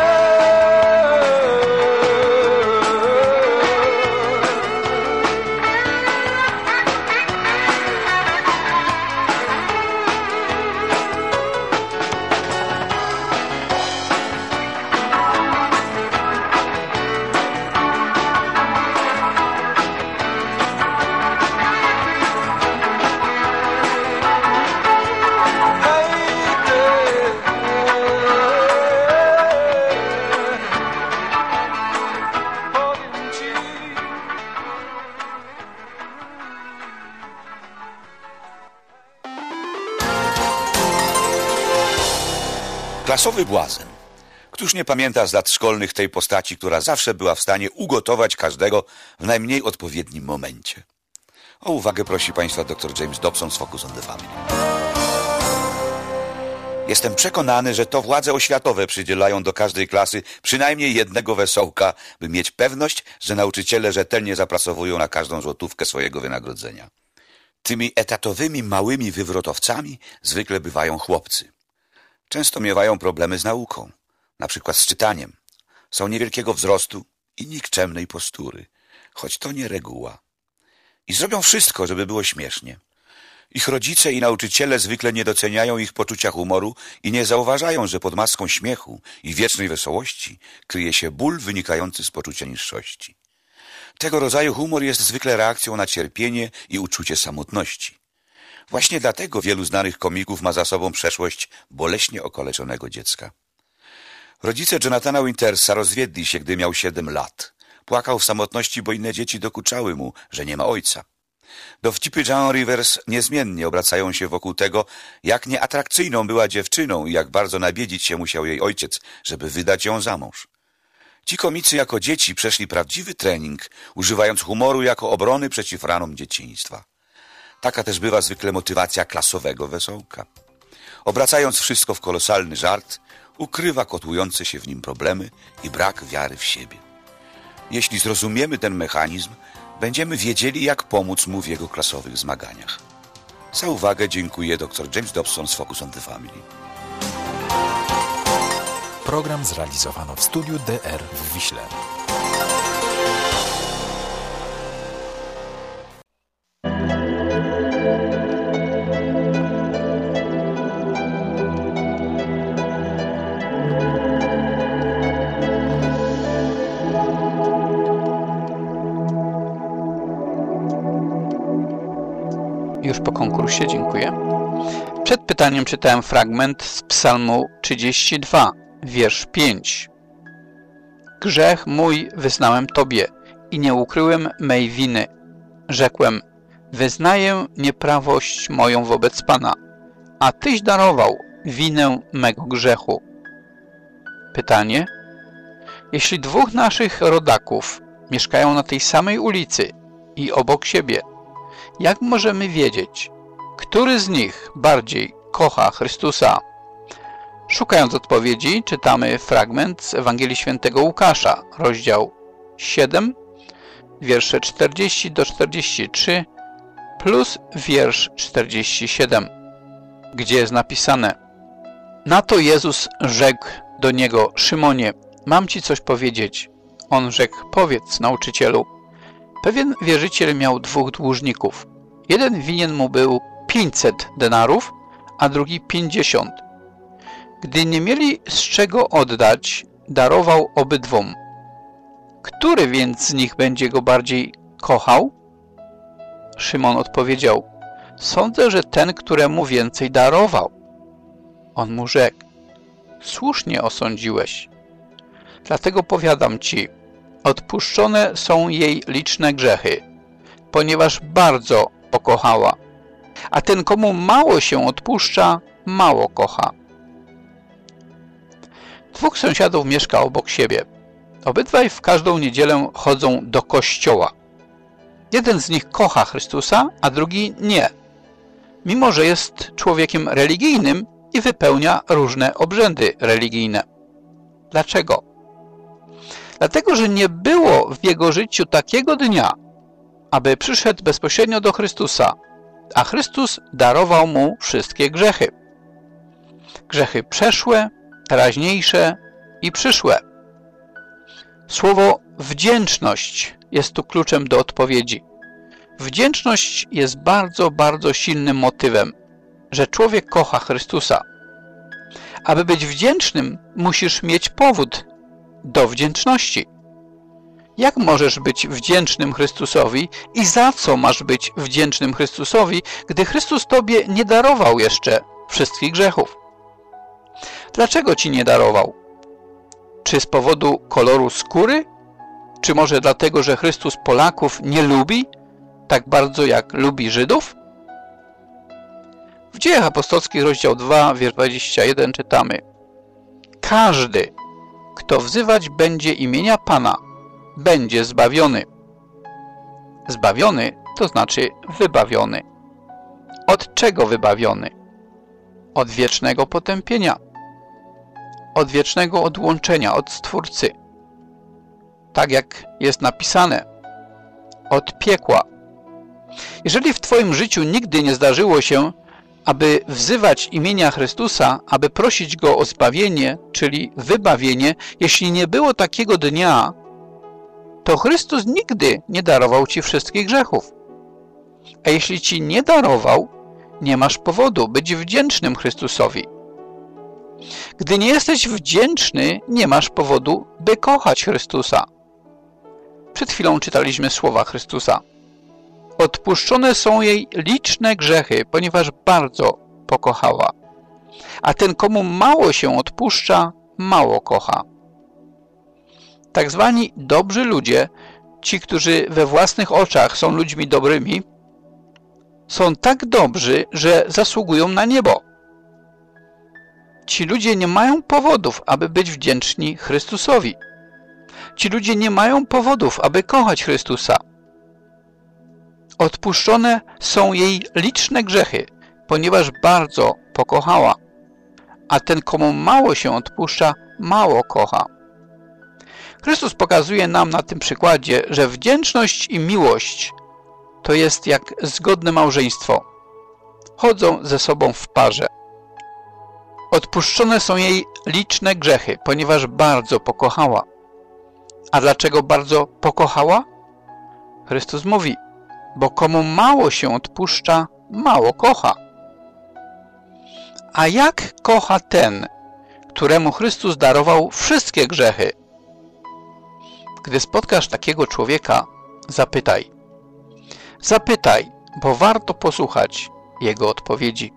Klasowy błazen. Któż nie pamięta z lat szkolnych tej postaci, która zawsze była w stanie ugotować każdego w najmniej odpowiednim momencie? O uwagę prosi Państwa dr James Dobson z Focus on the Family. Jestem przekonany, że to władze oświatowe przydzielają do każdej klasy przynajmniej jednego wesołka, by mieć pewność, że nauczyciele rzetelnie zapracowują na każdą złotówkę swojego wynagrodzenia. Tymi etatowymi małymi wywrotowcami zwykle bywają chłopcy. Często miewają problemy z nauką, na przykład z czytaniem. Są niewielkiego wzrostu i nikczemnej postury, choć to nie reguła. I zrobią wszystko, żeby było śmiesznie. Ich rodzice i nauczyciele zwykle nie doceniają ich poczucia humoru i nie zauważają, że pod maską śmiechu i wiecznej wesołości kryje się ból wynikający z poczucia niższości. Tego rodzaju humor jest zwykle reakcją na cierpienie i uczucie samotności. Właśnie dlatego wielu znanych komików ma za sobą przeszłość boleśnie okaleczonego dziecka. Rodzice Jonathana Wintersa rozwiedli się, gdy miał 7 lat. Płakał w samotności, bo inne dzieci dokuczały mu, że nie ma ojca. Dowcipy Joan Rivers niezmiennie obracają się wokół tego, jak nieatrakcyjną była dziewczyną i jak bardzo nabiedzić się musiał jej ojciec, żeby wydać ją za mąż. Ci komicy jako dzieci przeszli prawdziwy trening, używając humoru jako obrony przeciw ranom dzieciństwa. Taka też bywa zwykle motywacja klasowego wesołka. Obracając wszystko w kolosalny żart, ukrywa kotłujące się w nim problemy i brak wiary w siebie. Jeśli zrozumiemy ten mechanizm, będziemy wiedzieli, jak pomóc mu w jego klasowych zmaganiach. Za uwagę dziękuję dr James Dobson z Focus on the Family. Program zrealizowano w studiu DR w Wiśle. Już po konkursie, dziękuję. Przed pytaniem czytałem fragment z Psalmu 32, wiersz 5. Grzech mój wyznałem Tobie i nie ukryłem mej winy. Rzekłem, wyznaję nieprawość moją wobec Pana, a Tyś darował winę mego grzechu. Pytanie. Jeśli dwóch naszych rodaków mieszkają na tej samej ulicy i obok siebie, jak możemy wiedzieć, który z nich bardziej kocha Chrystusa? Szukając odpowiedzi, czytamy fragment z Ewangelii Świętego Łukasza, rozdział 7, wiersze 40 do 43 plus wiersz 47, gdzie jest napisane: Na to Jezus rzekł do niego, Szymonie, mam ci coś powiedzieć. On rzekł, powiedz, nauczycielu. Pewien wierzyciel miał dwóch dłużników. Jeden winien mu był 500 denarów, a drugi 50. Gdy nie mieli z czego oddać, darował obydwom. Który więc z nich będzie go bardziej kochał? Szymon odpowiedział, sądzę, że ten, któremu więcej darował. On mu rzekł, słusznie osądziłeś. Dlatego powiadam ci, odpuszczone są jej liczne grzechy, ponieważ bardzo pokochała. A ten, komu mało się odpuszcza, mało kocha. Dwóch sąsiadów mieszka obok siebie. Obydwaj w każdą niedzielę chodzą do kościoła. Jeden z nich kocha Chrystusa, a drugi nie. Mimo że jest człowiekiem religijnym i wypełnia różne obrzędy religijne. Dlaczego? Dlatego, że nie było w jego życiu takiego dnia, aby przyszedł bezpośrednio do Chrystusa, a Chrystus darował mu wszystkie grzechy. Grzechy przeszłe, teraźniejsze i przyszłe. Słowo wdzięczność jest tu kluczem do odpowiedzi. Wdzięczność jest bardzo, bardzo silnym motywem, że człowiek kocha Chrystusa. Aby być wdzięcznym, musisz mieć powód do wdzięczności. Jak możesz być wdzięcznym Chrystusowi i za co masz być wdzięcznym Chrystusowi, gdy Chrystus Tobie nie darował jeszcze wszystkich grzechów? Dlaczego Ci nie darował? Czy z powodu koloru skóry? Czy może dlatego, że Chrystus Polaków nie lubi tak bardzo jak lubi Żydów? W Dziejach Apostolskich, rozdział 2, wiersz 21 czytamy: Każdy, kto wzywać będzie imienia Pana, będzie zbawiony. Zbawiony to znaczy wybawiony. Od czego wybawiony? Od wiecznego potępienia. Od wiecznego odłączenia od Stwórcy. Tak jak jest napisane. Od piekła. Jeżeli w Twoim życiu nigdy nie zdarzyło się, aby wzywać imienia Chrystusa, aby prosić Go o zbawienie, czyli wybawienie, jeśli nie było takiego dnia, to Chrystus nigdy nie darował Ci wszystkich grzechów. A jeśli Ci nie darował, nie masz powodu być wdzięcznym Chrystusowi. Gdy nie jesteś wdzięczny, nie masz powodu, by kochać Chrystusa. Przed chwilą czytaliśmy słowa Chrystusa. Odpuszczone są jej liczne grzechy, ponieważ bardzo pokochała. A ten, komu mało się odpuszcza, mało kocha. Tak zwani dobrzy ludzie, ci, którzy we własnych oczach są ludźmi dobrymi, są tak dobrzy, że zasługują na niebo. Ci ludzie nie mają powodów, aby być wdzięczni Chrystusowi. Ci ludzie nie mają powodów, aby kochać Chrystusa. Odpuszczone są jej liczne grzechy, ponieważ bardzo pokochała. A ten, komu mało się odpuszcza, mało kocha. Chrystus pokazuje nam na tym przykładzie, że wdzięczność i miłość to jest jak zgodne małżeństwo. Chodzą ze sobą w parze. Odpuszczone są jej liczne grzechy, ponieważ bardzo pokochała. A dlaczego bardzo pokochała? Chrystus mówi, bo komu mało się odpuszcza, mało kocha. A jak kocha ten, któremu Chrystus darował wszystkie grzechy? Gdy spotkasz takiego człowieka, zapytaj. Zapytaj, bo warto posłuchać jego odpowiedzi.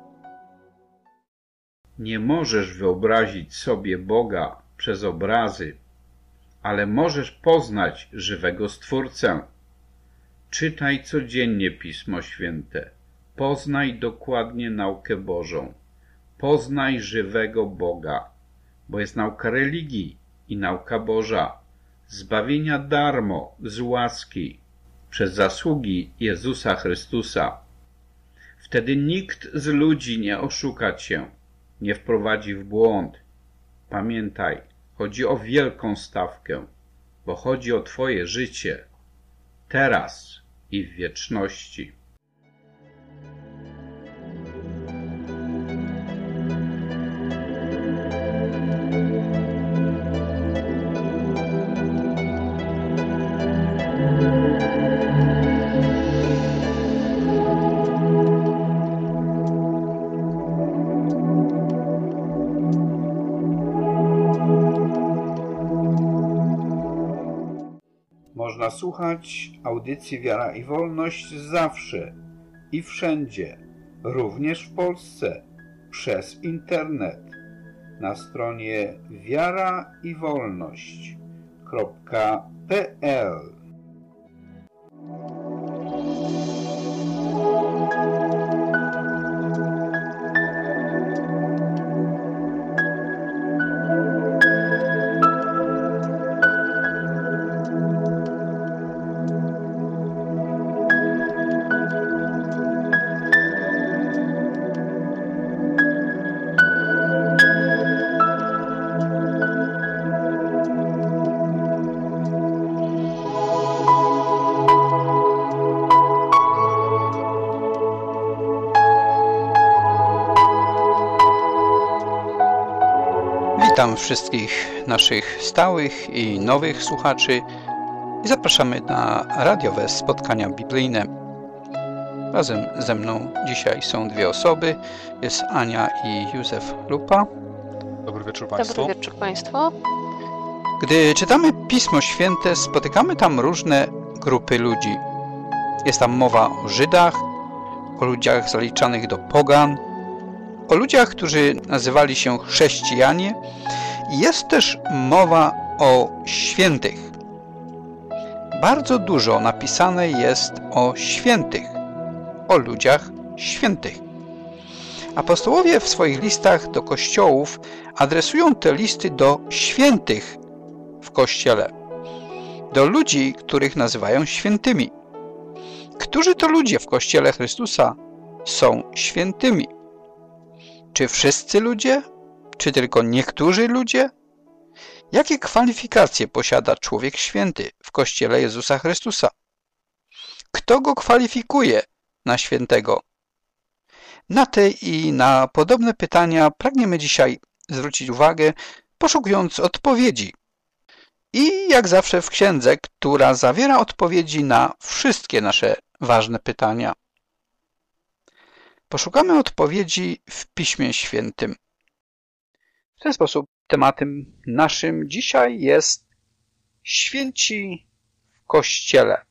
Nie możesz wyobrazić sobie Boga przez obrazy, ale możesz poznać żywego Stwórcę. Czytaj codziennie Pismo Święte. Poznaj dokładnie naukę Bożą. Poznaj żywego Boga, bo jest nauka religii i nauka Boża, zbawienia darmo, z łaski, przez zasługi Jezusa Chrystusa. Wtedy nikt z ludzi nie oszuka cię, nie wprowadzi w błąd. Pamiętaj, chodzi o wielką stawkę, bo chodzi o twoje życie, teraz i w wieczności. Można słuchać audycji Wiara i Wolność zawsze i wszędzie, również w Polsce, przez internet, na stronie wiaraiwolność.pl. Witam wszystkich naszych stałych i nowych słuchaczy i zapraszamy na radiowe spotkania biblijne. Razem ze mną dzisiaj są dwie osoby. Jest Ania i Józef Lupa. Dobry wieczór Państwu. Dobry wieczór Państwu. Gdy czytamy Pismo Święte, spotykamy tam różne grupy ludzi. Jest tam mowa o Żydach, o ludziach zaliczanych do pogan, o ludziach, którzy nazywali się chrześcijanie. Jest też mowa o świętych. Bardzo dużo napisane jest o świętych, o ludziach świętych. Apostołowie w swoich listach do kościołów adresują te listy do świętych w Kościele, do ludzi, których nazywają świętymi. Którzy to ludzie w Kościele Chrystusa są świętymi? Czy wszyscy ludzie? Czy tylko niektórzy ludzie? Jakie kwalifikacje posiada człowiek święty w Kościele Jezusa Chrystusa? Kto go kwalifikuje na świętego? Na te i na podobne pytania pragniemy dzisiaj zwrócić uwagę, poszukując odpowiedzi. I jak zawsze w księdze, która zawiera odpowiedzi na wszystkie nasze ważne pytania. Poszukamy odpowiedzi w Piśmie Świętym. W ten sposób tematem naszym dzisiaj jest święci w Kościele.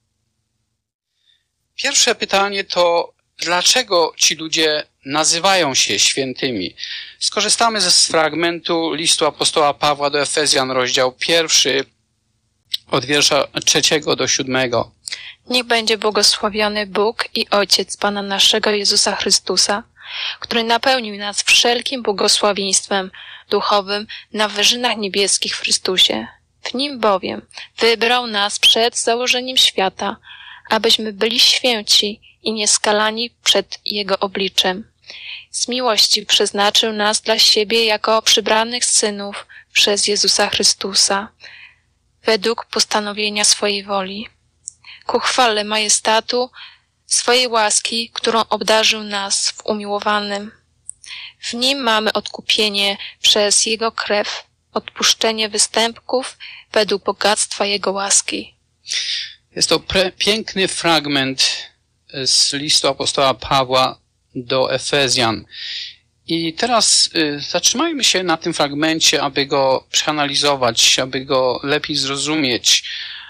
Pierwsze pytanie to, dlaczego ci ludzie nazywają się świętymi? Skorzystamy z fragmentu listu apostoła Pawła do Efezjan, rozdział 1, od wiersza 3 do 7. Niech będzie błogosławiony Bóg i Ojciec Pana naszego Jezusa Chrystusa, który napełnił nas wszelkim błogosławieństwem duchowym na wyżynach niebieskich w Chrystusie. W Nim bowiem wybrał nas przed założeniem świata, abyśmy byli święci i nieskalani przed Jego obliczem. Z miłości przeznaczył nas dla siebie jako przybranych synów przez Jezusa Chrystusa, według postanowienia swojej woli, ku chwale majestatu swojej łaski, którą obdarzył nas w umiłowanym. W Nim mamy odkupienie przez Jego krew, odpuszczenie występków według bogactwa Jego łaski. Jest to piękny fragment z listu apostoła Pawła do Efezjan. I teraz zatrzymajmy się na tym fragmencie, aby go przeanalizować, aby go lepiej zrozumieć.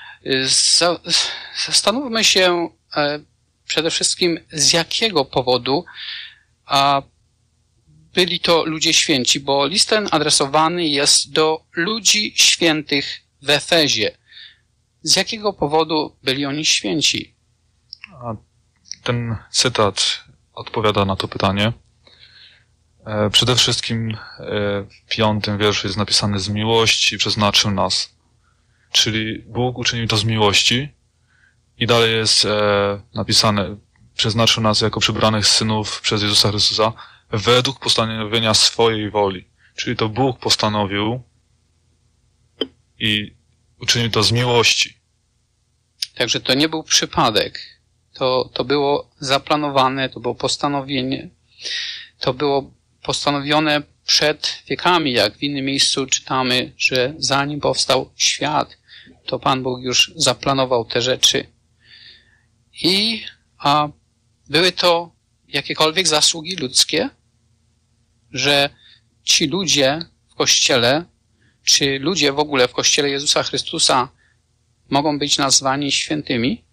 Zastanówmy się przede wszystkim, z jakiego powodu byli to ludzie święci, bo list ten adresowany jest do ludzi świętych w Efezie. Z jakiego powodu byli oni święci? Ten cytat odpowiada na to pytanie. Przede wszystkim w 5. wierszu jest napisane: z miłości przeznaczył nas. Czyli Bóg uczynił to z miłości. I dalej jest napisane: przeznaczył nas jako przybranych synów przez Jezusa Chrystusa według postanowienia swojej woli. Czyli to Bóg postanowił i uczynił to z miłości. Także to nie był przypadek. To było zaplanowane, to było postanowienie. To było postanowione przed wiekami, jak w innym miejscu czytamy, że zanim powstał świat, to Pan Bóg już zaplanował te rzeczy. I były to jakiekolwiek zasługi ludzkie, że ci ludzie w Kościele, czy ludzie w ogóle w Kościele Jezusa Chrystusa mogą być nazwani świętymi?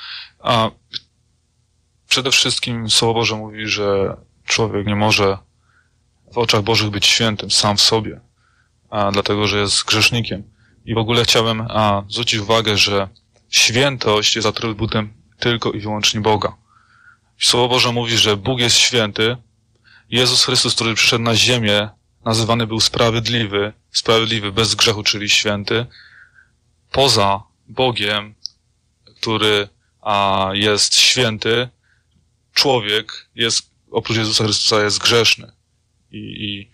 Przede wszystkim Słowo Boże mówi, że człowiek nie może w oczach Bożych być świętym sam w sobie, dlatego że jest grzesznikiem. I w ogóle chciałem zwrócić uwagę, że świętość jest atrybutem tylko i wyłącznie Boga. Słowo Boże mówi, że Bóg jest święty. Jezus Chrystus, który przyszedł na ziemię, nazywany był sprawiedliwy bez grzechu, czyli święty. Poza Bogiem, który jest święty, człowiek jest, oprócz Jezusa Chrystusa, jest grzeszny. I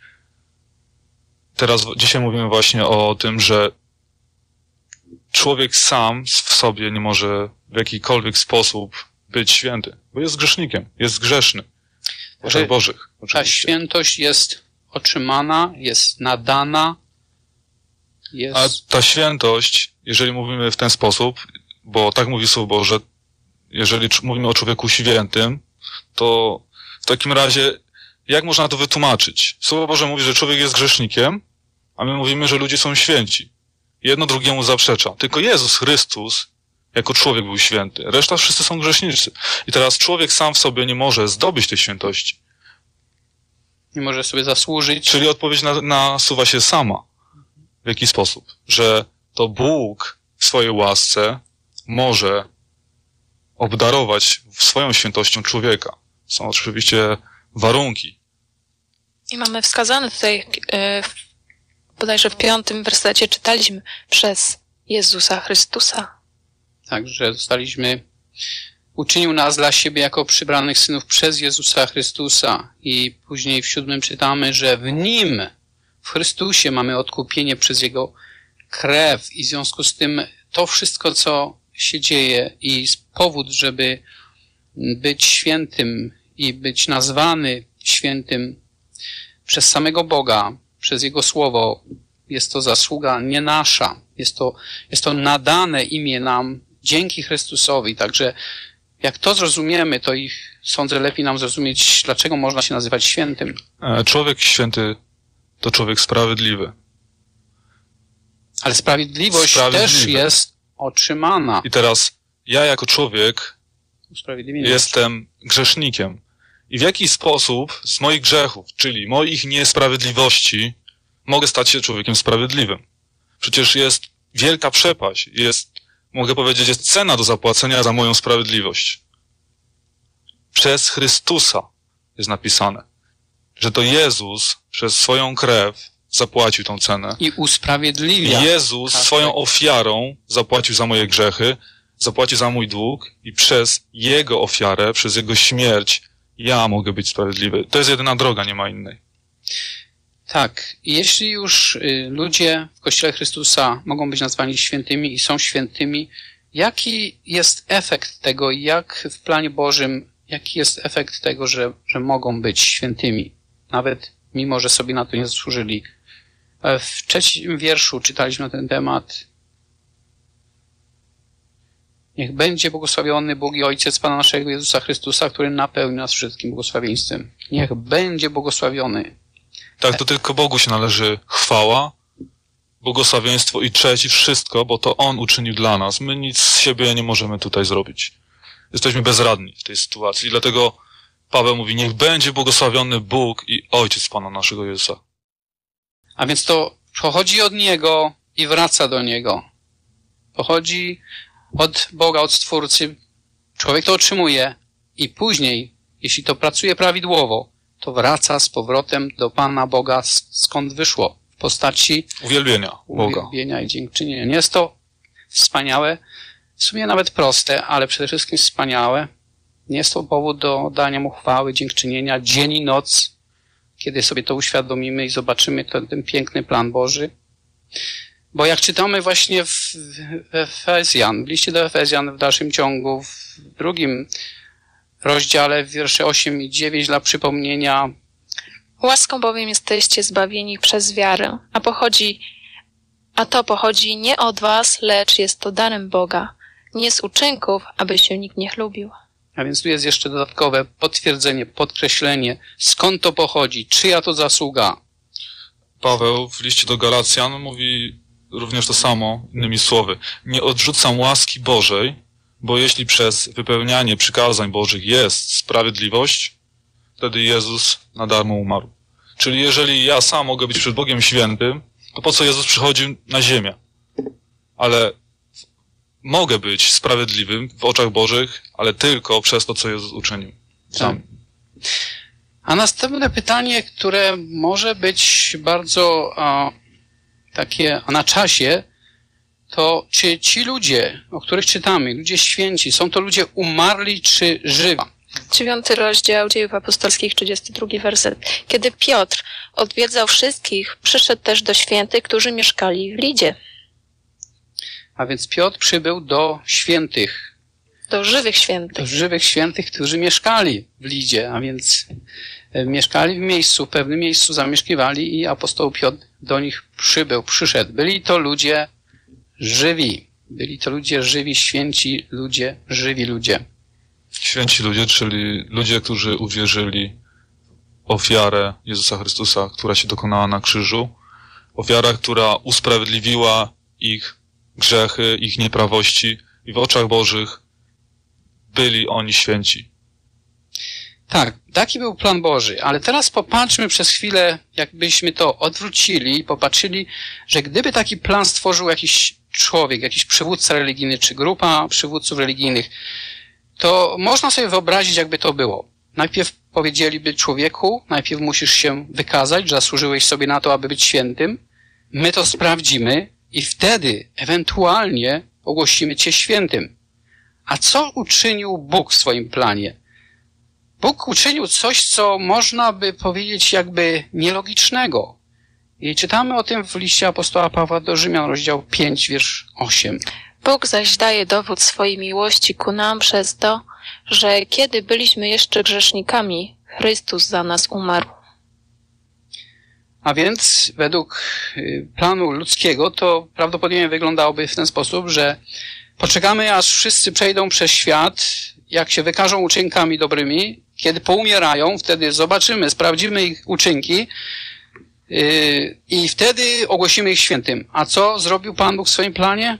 teraz, dzisiaj mówimy właśnie o tym, że człowiek sam w sobie nie może w jakikolwiek sposób być święty, bo jest grzesznikiem, jest grzeszny w oczach Bożych. Oczywiście. Ta świętość jest otrzymana, jest nadana. A ta świętość, jeżeli mówimy w ten sposób, bo tak mówi Słowo Boże, jeżeli mówimy o człowieku świętym, to w takim razie jak można to wytłumaczyć? Słowo Boże mówi, że człowiek jest grzesznikiem, a my mówimy, że ludzie są święci. Jedno drugiemu zaprzecza. Tylko Jezus Chrystus jako człowiek był święty. Reszta wszyscy są grzesznicy. I teraz człowiek sam w sobie nie może zdobyć tej świętości. Nie może sobie zasłużyć. Czyli odpowiedź nasuwa się sama. W jaki sposób? Że to Bóg w swojej łasce może obdarować swoją świętością człowieka. Są oczywiście warunki. I mamy wskazane tutaj, bodajże w 5. wersecie czytaliśmy, przez Jezusa Chrystusa. Także uczynił nas dla siebie jako przybranych synów przez Jezusa Chrystusa. I później w 7 czytamy, że w Nim, w Chrystusie mamy odkupienie przez Jego krew. I w związku z tym to wszystko, co się dzieje i powód, żeby być świętym i być nazwany świętym przez samego Boga, przez Jego Słowo, jest to zasługa nie nasza. Jest to nadane imię nam dzięki Chrystusowi. Także jak to zrozumiemy, to sądzę lepiej nam zrozumieć, dlaczego można się nazywać świętym. Człowiek święty to człowiek sprawiedliwy. Ale sprawiedliwość też jest otrzymana. I teraz ja jako człowiek jestem grzesznikiem. I w jaki sposób z moich grzechów, czyli moich niesprawiedliwości, mogę stać się człowiekiem sprawiedliwym? Przecież jest wielka przepaść. Mogę powiedzieć, jest cena do zapłacenia za moją sprawiedliwość. Przez Chrystusa jest napisane, że to Jezus przez swoją krew zapłacił tą cenę. I usprawiedliwia. Jezus swoją ofiarą zapłacił za moje grzechy zapłaci za mój dług i przez Jego ofiarę, przez Jego śmierć ja mogę być sprawiedliwy. To jest jedyna droga, nie ma innej. Tak, i jeśli już ludzie w Kościele Chrystusa mogą być nazwani świętymi i są świętymi, jaki jest efekt tego, jak w planie Bożym, jaki jest efekt tego, że mogą być świętymi, nawet mimo, że sobie na to nie zasłużyli? W 3 wierszu czytaliśmy na ten temat. Niech będzie błogosławiony Bóg i Ojciec Pana naszego Jezusa Chrystusa, który napełni nas wszystkim błogosławieństwem. Niech będzie błogosławiony. Tak, to tylko Bogu się należy chwała, błogosławieństwo i cześć i wszystko, bo to On uczynił dla nas. My nic z siebie nie możemy tutaj zrobić. Jesteśmy bezradni w tej sytuacji. Dlatego Paweł mówi, niech będzie błogosławiony Bóg i Ojciec Pana naszego Jezusa. A więc to pochodzi od Niego i wraca do Niego. Pochodzi od Boga, od Stwórcy. Człowiek to otrzymuje i później, jeśli to pracuje prawidłowo, to wraca z powrotem do Pana Boga, skąd wyszło, w postaci uwielbienia Boga. Uwielbienia i dziękczynienia. Nie jest to wspaniałe, w sumie nawet proste, ale przede wszystkim wspaniałe. Nie jest to powód do dania mu chwały, dziękczynienia, dzień i noc, kiedy sobie to uświadomimy i zobaczymy ten piękny plan Boży. Bo jak czytamy właśnie w Efezjan, w liście do Efezjan w dalszym ciągu, w 2 rozdziale, wiersze 8 i 9 dla przypomnienia. Łaską bowiem jesteście zbawieni przez wiarę, a to pochodzi nie od was, lecz jest to darem Boga, nie z uczynków, aby się nikt nie chlubił. A więc tu jest jeszcze dodatkowe potwierdzenie, podkreślenie, skąd to pochodzi, czyja to zasługa. Paweł w liście do Galacjan mówi również to samo, innymi słowy. Nie odrzucam łaski Bożej, bo jeśli przez wypełnianie przykazań Bożych jest sprawiedliwość, wtedy Jezus na darmo umarł. Czyli jeżeli ja sam mogę być przed Bogiem świętym, to po co Jezus przychodził na ziemię? Ale mogę być sprawiedliwym w oczach Bożych, ale tylko przez to, co Jezus uczynił. Sam. A następne pytanie, które może być bardzo takie na czasie, to czy ci ludzie, o których czytamy, ludzie święci, są to ludzie umarli czy żywi? 9 rozdział Dziejów Apostolskich, 32 werset. Kiedy Piotr odwiedzał wszystkich, przyszedł też do świętych, którzy mieszkali w Lidzie. A więc Piotr przybył do świętych. Do żywych świętych. Do żywych świętych, którzy mieszkali w Lidzie, a więc mieszkali w miejscu, w pewnym miejscu zamieszkiwali i apostoł Piotr do nich przyszedł. Byli to ludzie żywi. Byli to ludzie żywi, święci ludzie, żywi ludzie. Święci ludzie, czyli ludzie, którzy uwierzyli w ofiarę Jezusa Chrystusa, która się dokonała na krzyżu. Ofiara, która usprawiedliwiła ich grzechy, ich nieprawości i w oczach Bożych byli oni święci. Tak, taki był plan Boży, ale teraz popatrzmy przez chwilę, jakbyśmy to odwrócili i popatrzyli, że gdyby taki plan stworzył jakiś człowiek, jakiś przywódca religijny, czy grupa przywódców religijnych, to można sobie wyobrazić, jakby to było. Najpierw powiedzieliby człowieku, najpierw musisz się wykazać, że zasłużyłeś sobie na to, aby być świętym. My to sprawdzimy i wtedy ewentualnie ogłosimy cię świętym. A co uczynił Bóg w swoim planie? Bóg uczynił coś, co można by powiedzieć jakby nielogicznego. I czytamy o tym w liście apostoła Pawła do Rzymian, rozdział 5, wiersz 8. Bóg zaś daje dowód swojej miłości ku nam przez to, że kiedy byliśmy jeszcze grzesznikami, Chrystus za nas umarł. A więc według planu ludzkiego to prawdopodobnie wyglądałoby w ten sposób, że poczekamy, aż wszyscy przejdą przez świat, jak się wykażą uczynkami dobrymi, kiedy poumierają, wtedy zobaczymy, sprawdzimy ich uczynki i wtedy ogłosimy ich świętym. A co zrobił Pan Bóg w swoim planie?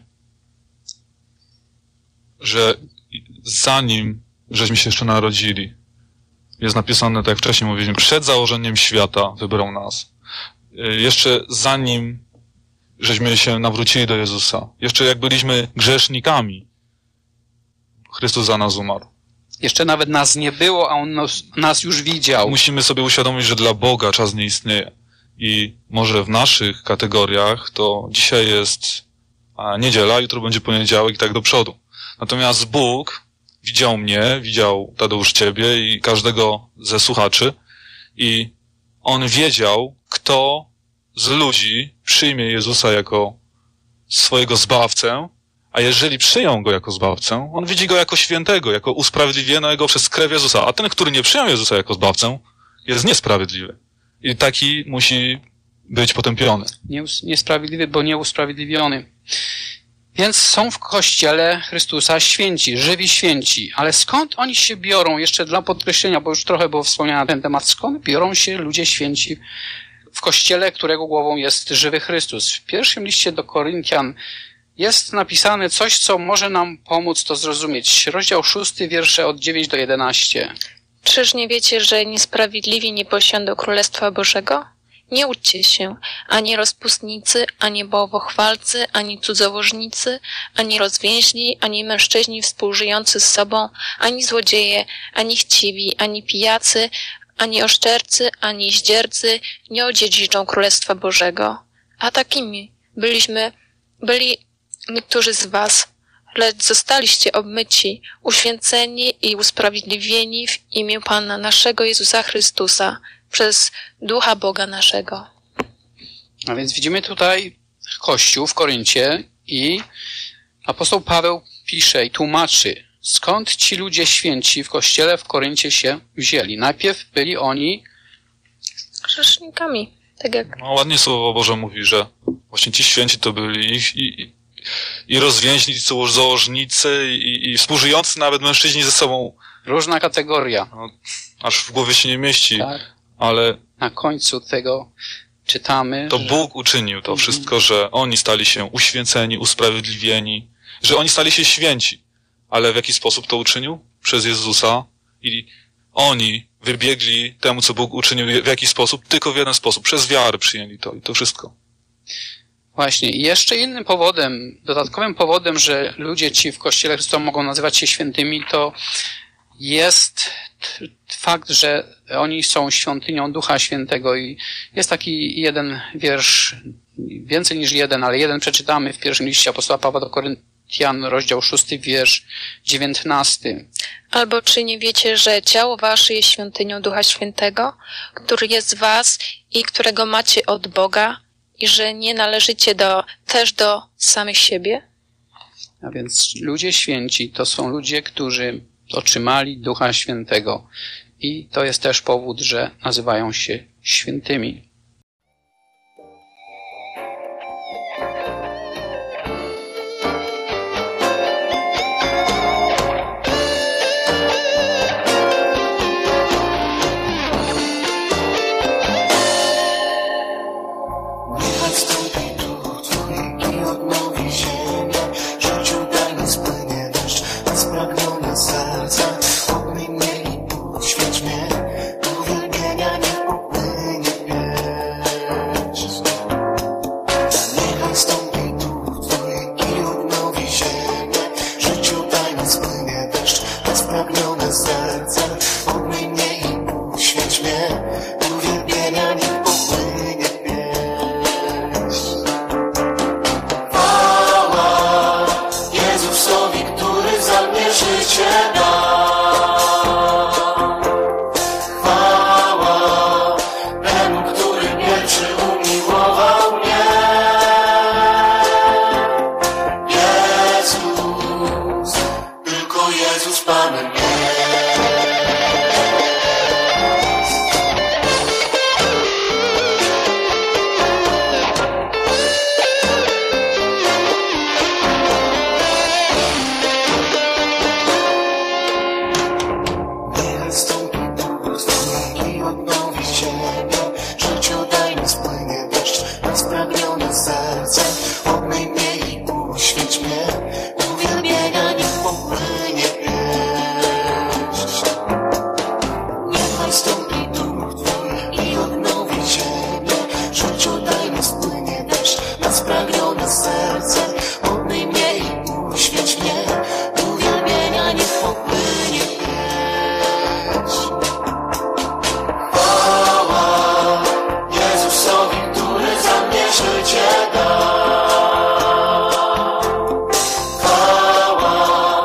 Że zanim żeśmy się jeszcze narodzili, jest napisane, tak jak wcześniej mówiliśmy, przed założeniem świata wybrał nas. Jeszcze zanim żeśmy się nawrócili do Jezusa, jeszcze jak byliśmy grzesznikami, Chrystus za nas umarł. Jeszcze nawet nas nie było, a On nas już widział. Musimy sobie uświadomić, że dla Boga czas nie istnieje. I może w naszych kategoriach to dzisiaj jest niedziela, jutro będzie poniedziałek i tak do przodu. Natomiast Bóg widział mnie, widział, Tadeusz, ciebie i każdego ze słuchaczy i On wiedział, kto z ludzi przyjmie Jezusa jako swojego Zbawcę, a jeżeli przyjął Go jako Zbawcę, On widzi Go jako świętego, jako usprawiedliwionego przez krew Jezusa, a ten, który nie przyjął Jezusa jako Zbawcę, jest niesprawiedliwy. I taki musi być potępiony. Niesprawiedliwy, bo nieusprawiedliwiony. Więc są w Kościele Chrystusa święci, żywi święci. Ale skąd oni się biorą, jeszcze dla podkreślenia, bo już trochę było wspomniane na ten temat, skąd biorą się ludzie święci w Kościele, którego głową jest żywy Chrystus? W pierwszym liście do Koryntian jest napisane coś, co może nam pomóc to zrozumieć. Rozdział 6, wiersze od 9 do 11. Czyż nie wiecie, że niesprawiedliwi nie posiądą Królestwa Bożego? Nie uczcie się, ani rozpustnicy, ani bałwochwalcy, ani cudzołożnicy, ani rozwięźli, ani mężczyźni współżyjący z sobą, ani złodzieje, ani chciwi, ani pijacy, ani oszczercy, ani zdziercy nie odziedziczą Królestwa Bożego. A takimi byli niektórzy z was, lecz zostaliście obmyci, uświęceni i usprawiedliwieni w imię Pana naszego Jezusa Chrystusa, przez Ducha Boga naszego. A więc widzimy tutaj Kościół w Koryncie i apostoł Paweł pisze i tłumaczy, skąd ci ludzie święci w Kościele w Koryncie się wzięli. Najpierw byli oni grzesznikami. Tak jak... No, ładnie Słowo Boże mówi, że właśnie ci święci to byli i rozwięźli, założnicy i współżyjący nawet mężczyźni ze sobą. Różna kategoria. No, aż w głowie się nie mieści. Tak. Ale na końcu tego czytamy, to że Bóg uczynił to wszystko, że oni stali się uświęceni, usprawiedliwieni, że oni stali się święci. Ale w jaki sposób to uczynił? Przez Jezusa. I oni wybiegli temu, co Bóg uczynił w jaki sposób? Tylko w jeden sposób. Przez wiarę przyjęli to i to wszystko. Właśnie. I jeszcze innym powodem, dodatkowym powodem, że ludzie ci w Kościele Chrystusa mogą nazywać się świętymi, to jest fakt, że oni są świątynią Ducha Świętego i jest taki jeden wiersz, więcej niż jeden, ale jeden przeczytamy w pierwszym liście apostoła Pawła do Koryntian, rozdział 6, wiersz 19. Albo czy nie wiecie, że ciało wasze jest świątynią Ducha Świętego, który jest w was i którego macie od Boga i że nie należycie też do samych siebie? A więc ludzie święci to są ludzie, którzy otrzymali Ducha Świętego. I to jest też powód, że nazywają się świętymi. Chwała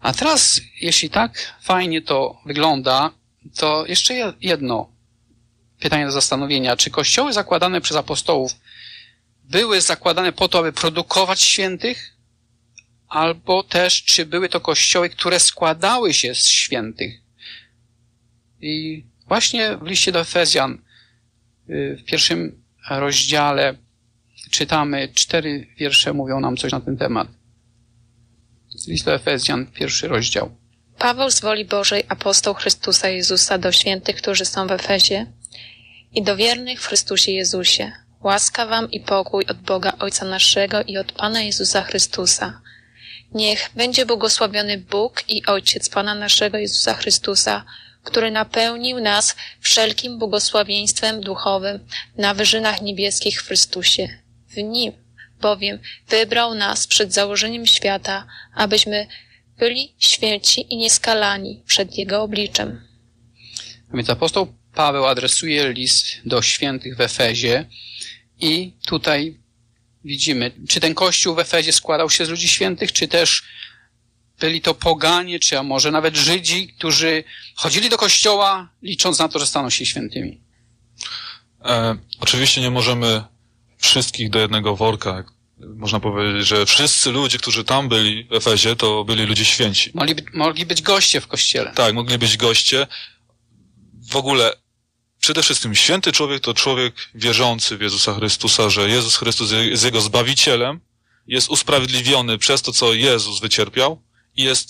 A teraz, jeśli tak fajnie to wygląda, to jeszcze jedno pytanie do zastanowienia. Czy kościoły zakładane przez apostołów były zakładane po to, aby produkować świętych? Albo też, czy były to kościoły, które składały się z świętych? I właśnie w liście do Efezjan, w 1 rozdziale czytamy, 4 wiersze mówią nam coś na ten temat. List do Efezjan, 1 rozdział. Paweł z woli Bożej, apostoł Chrystusa Jezusa do świętych, którzy są w Efezie i do wiernych w Chrystusie Jezusie. Łaska wam i pokój od Boga Ojca naszego i od Pana Jezusa Chrystusa. Niech będzie błogosławiony Bóg i Ojciec Pana naszego Jezusa Chrystusa, który napełnił nas wszelkim błogosławieństwem duchowym na wyżynach niebieskich w Chrystusie. W Nim bowiem wybrał nas przed założeniem świata, abyśmy byli święci i nieskalani przed Jego obliczem. A więc apostoł Paweł adresuje list do świętych w Efezie i tutaj widzimy, czy ten kościół w Efezie składał się z ludzi świętych, czy też byli to poganie, czy a może nawet Żydzi, którzy chodzili do kościoła, licząc na to, że staną się świętymi. Oczywiście nie możemy wszystkich do jednego worka. Można powiedzieć, że wszyscy ludzie, którzy tam byli w Efezie, to byli ludzie święci. Mogli być goście w kościele. Tak, mogli być goście. W ogóle przede wszystkim święty człowiek to człowiek wierzący w Jezusa Chrystusa, że Jezus Chrystus jest jego Zbawicielem, jest usprawiedliwiony przez to, co Jezus wycierpiał i jest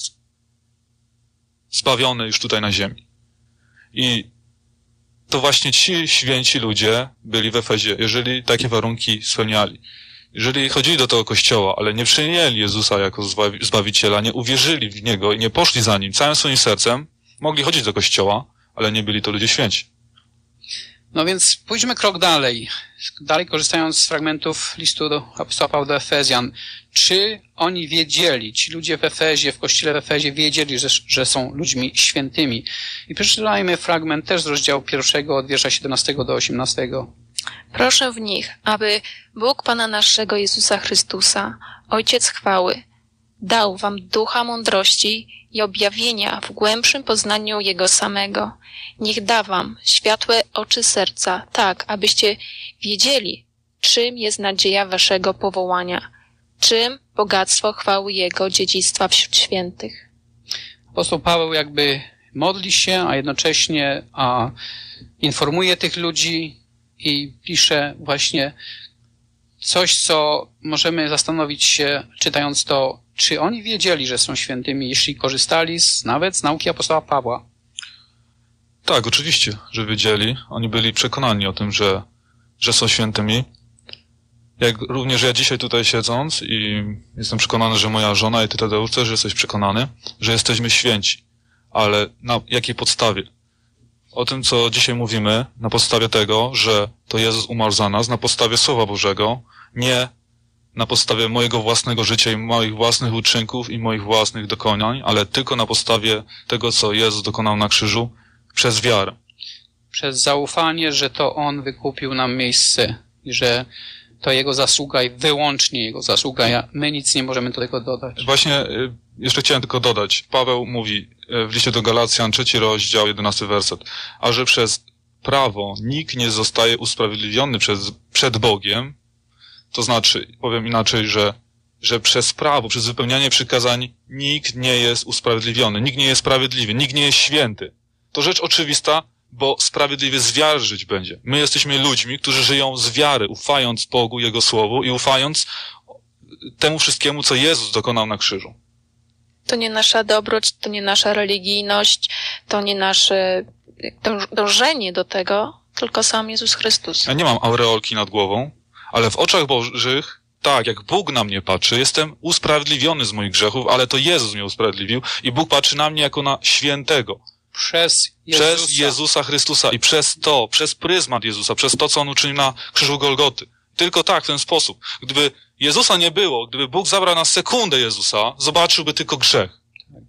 zbawiony już tutaj na ziemi. I to właśnie ci święci ludzie byli w Efezie, jeżeli takie warunki spełniali. Jeżeli chodzili do tego kościoła, ale nie przyjęli Jezusa jako Zbawiciela, nie uwierzyli w Niego i nie poszli za Nim całym swoim sercem, mogli chodzić do kościoła, ale nie byli to ludzie święci. No więc pójdźmy krok dalej. Dalej korzystając z fragmentów listu do apostoła Pawła do Efezjan. Czy oni wiedzieli, ci ludzie w Efezie, w kościele w Efezie wiedzieli, że są ludźmi świętymi? I przeczytajmy fragment też z rozdziału 1 od wiersza 17 do 18. Proszę w nich, aby Bóg Pana naszego Jezusa Chrystusa, Ojciec chwały, dał wam ducha mądrości i objawienia w głębszym poznaniu Jego samego. Niech da wam światłe oczy serca, tak, abyście wiedzieli, czym jest nadzieja waszego powołania, czym bogactwo chwały Jego dziedzictwa wśród świętych. Apostoł Paweł jakby modli się, a jednocześnie informuje tych ludzi i pisze właśnie coś, co możemy zastanowić się, czytając to, czy oni wiedzieli, że są świętymi, jeśli korzystali nawet z nauki apostoła Pawła? Tak, oczywiście, że wiedzieli. Oni byli przekonani o tym, że są świętymi. Jak również ja dzisiaj tutaj siedząc i jestem przekonany, że moja żona i ty, Tadeusz, też jesteś przekonany, że jesteśmy święci. Ale na jakiej podstawie? O tym, co dzisiaj mówimy, na podstawie tego, że to Jezus umarł za nas, na podstawie Słowa Bożego, nie na podstawie mojego własnego życia i moich własnych uczynków i moich własnych dokonań, ale tylko na podstawie tego, co Jezus dokonał na krzyżu, przez wiarę. Przez zaufanie, że to On wykupił nam miejsce i że to Jego zasługa i wyłącznie Jego zasługa. My nic nie możemy do tego dodać. Właśnie jeszcze chciałem tylko dodać. Paweł mówi w liście do Galacjan, 3 rozdział, 11 werset, a że przez prawo nikt nie zostaje usprawiedliwiony przed Bogiem, to znaczy, powiem inaczej, że przez prawo, przez wypełnianie przykazań nikt nie jest usprawiedliwiony, nikt nie jest sprawiedliwy, nikt nie jest święty. To rzecz oczywista, bo sprawiedliwie z wiary żyć będzie. My jesteśmy ludźmi, którzy żyją z wiary, ufając Bogu, Jego Słowu i ufając temu wszystkiemu, co Jezus dokonał na krzyżu. To nie nasza dobroć, to nie nasza religijność, to nie nasze dążenie do tego, tylko sam Jezus Chrystus. Ja nie mam aureolki nad głową, ale w oczach Bożych, tak jak Bóg na mnie patrzy, jestem usprawiedliwiony z moich grzechów, ale to Jezus mnie usprawiedliwił i Bóg patrzy na mnie jako na świętego. Przez Jezusa Chrystusa i przez pryzmat Jezusa, przez to, co On uczynił na krzyżu Golgoty. Tylko tak, w ten sposób. Gdyby Jezusa nie było, gdyby Bóg zabrał na sekundę Jezusa, zobaczyłby tylko grzech.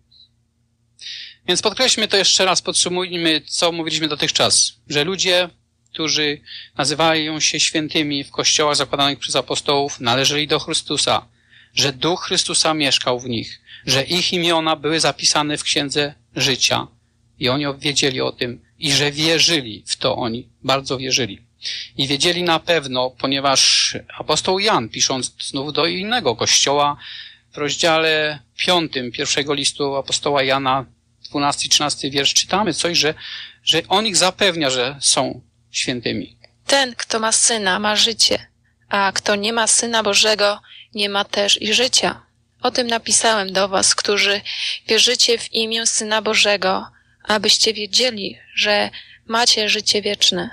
Więc podkreślmy to jeszcze raz, podsumujmy, co mówiliśmy dotychczas. Że ludzie, którzy nazywają się świętymi w kościołach zakładanych przez apostołów, należeli do Chrystusa. że Duch Chrystusa mieszkał w nich, że ich imiona były zapisane w Księdze Życia i oni wiedzieli o tym i że wierzyli w to oni, bardzo wierzyli. I wiedzieli na pewno, ponieważ apostoł Jan, pisząc znów do innego kościoła, w rozdziale 5 pierwszego listu apostoła Jana, 12-13 wiersz, czytamy coś, że on ich zapewnia, że są świętymi. Ten, kto ma Syna, ma życie, a kto nie ma Syna Bożego, nie ma też i życia. O tym napisałem do was, którzy wierzycie w imię Syna Bożego, abyście wiedzieli, że macie życie wieczne.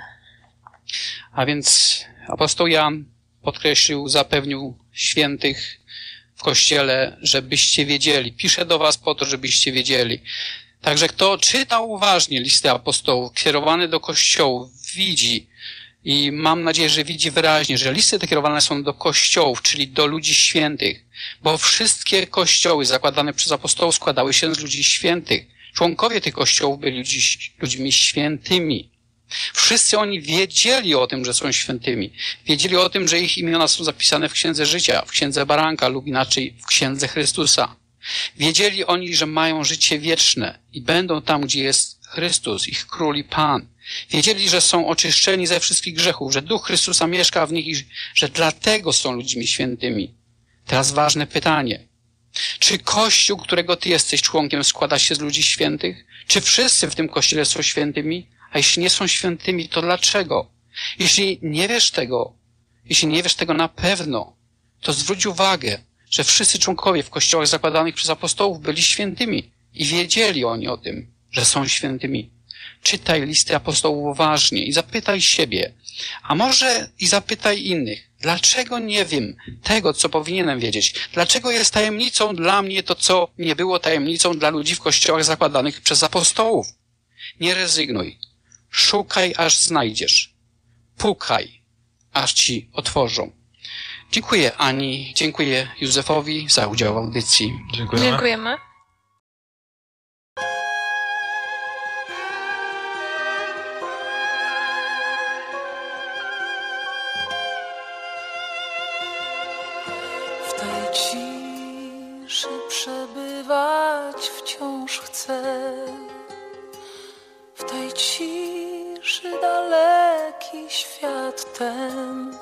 A więc apostoł Jan podkreślił, zapewnił świętych w Kościele, żebyście wiedzieli. Piszę do was po to, żebyście wiedzieli. Także kto czytał uważnie listy apostołów kierowane do kościołów, widzi i mam nadzieję, że widzi wyraźnie, że listy te kierowane są do kościołów, czyli do ludzi świętych, bo wszystkie kościoły zakładane przez apostołów składały się z ludzi świętych. Członkowie tych kościołów byli ludźmi świętymi. Wszyscy oni wiedzieli o tym, że są świętymi. Wiedzieli o tym, że ich imiona są zapisane w Księdze Życia, w Księdze Baranka lub inaczej w Księdze Chrystusa. Wiedzieli oni, że mają życie wieczne i będą tam, gdzie jest Chrystus, ich Król i Pan. Wiedzieli, że są oczyszczeni ze wszystkich grzechów, że Duch Chrystusa mieszka w nich i że dlatego są ludźmi świętymi. Teraz ważne pytanie. Czy Kościół, którego ty jesteś członkiem, składa się z ludzi świętych? Czy wszyscy w tym Kościele są świętymi? A jeśli nie są świętymi, to dlaczego? Jeśli nie wiesz tego na pewno, to zwróć uwagę, że wszyscy członkowie w kościołach zakładanych przez apostołów byli świętymi i wiedzieli oni o tym, że są świętymi. Czytaj listy apostołów uważnie i zapytaj siebie, a może i zapytaj innych, dlaczego nie wiem tego, co powinienem wiedzieć? Dlaczego jest tajemnicą dla mnie to, co nie było tajemnicą dla ludzi w kościołach zakładanych przez apostołów? Nie rezygnuj. Szukaj, aż znajdziesz. Pukaj, aż ci otworzą. Dziękuję Ani, dziękuję Józefowi za udział w audycji. Dziękujemy. W tej ciszy przebywać wciąż chcę. W tej ciszy daleki świat ten.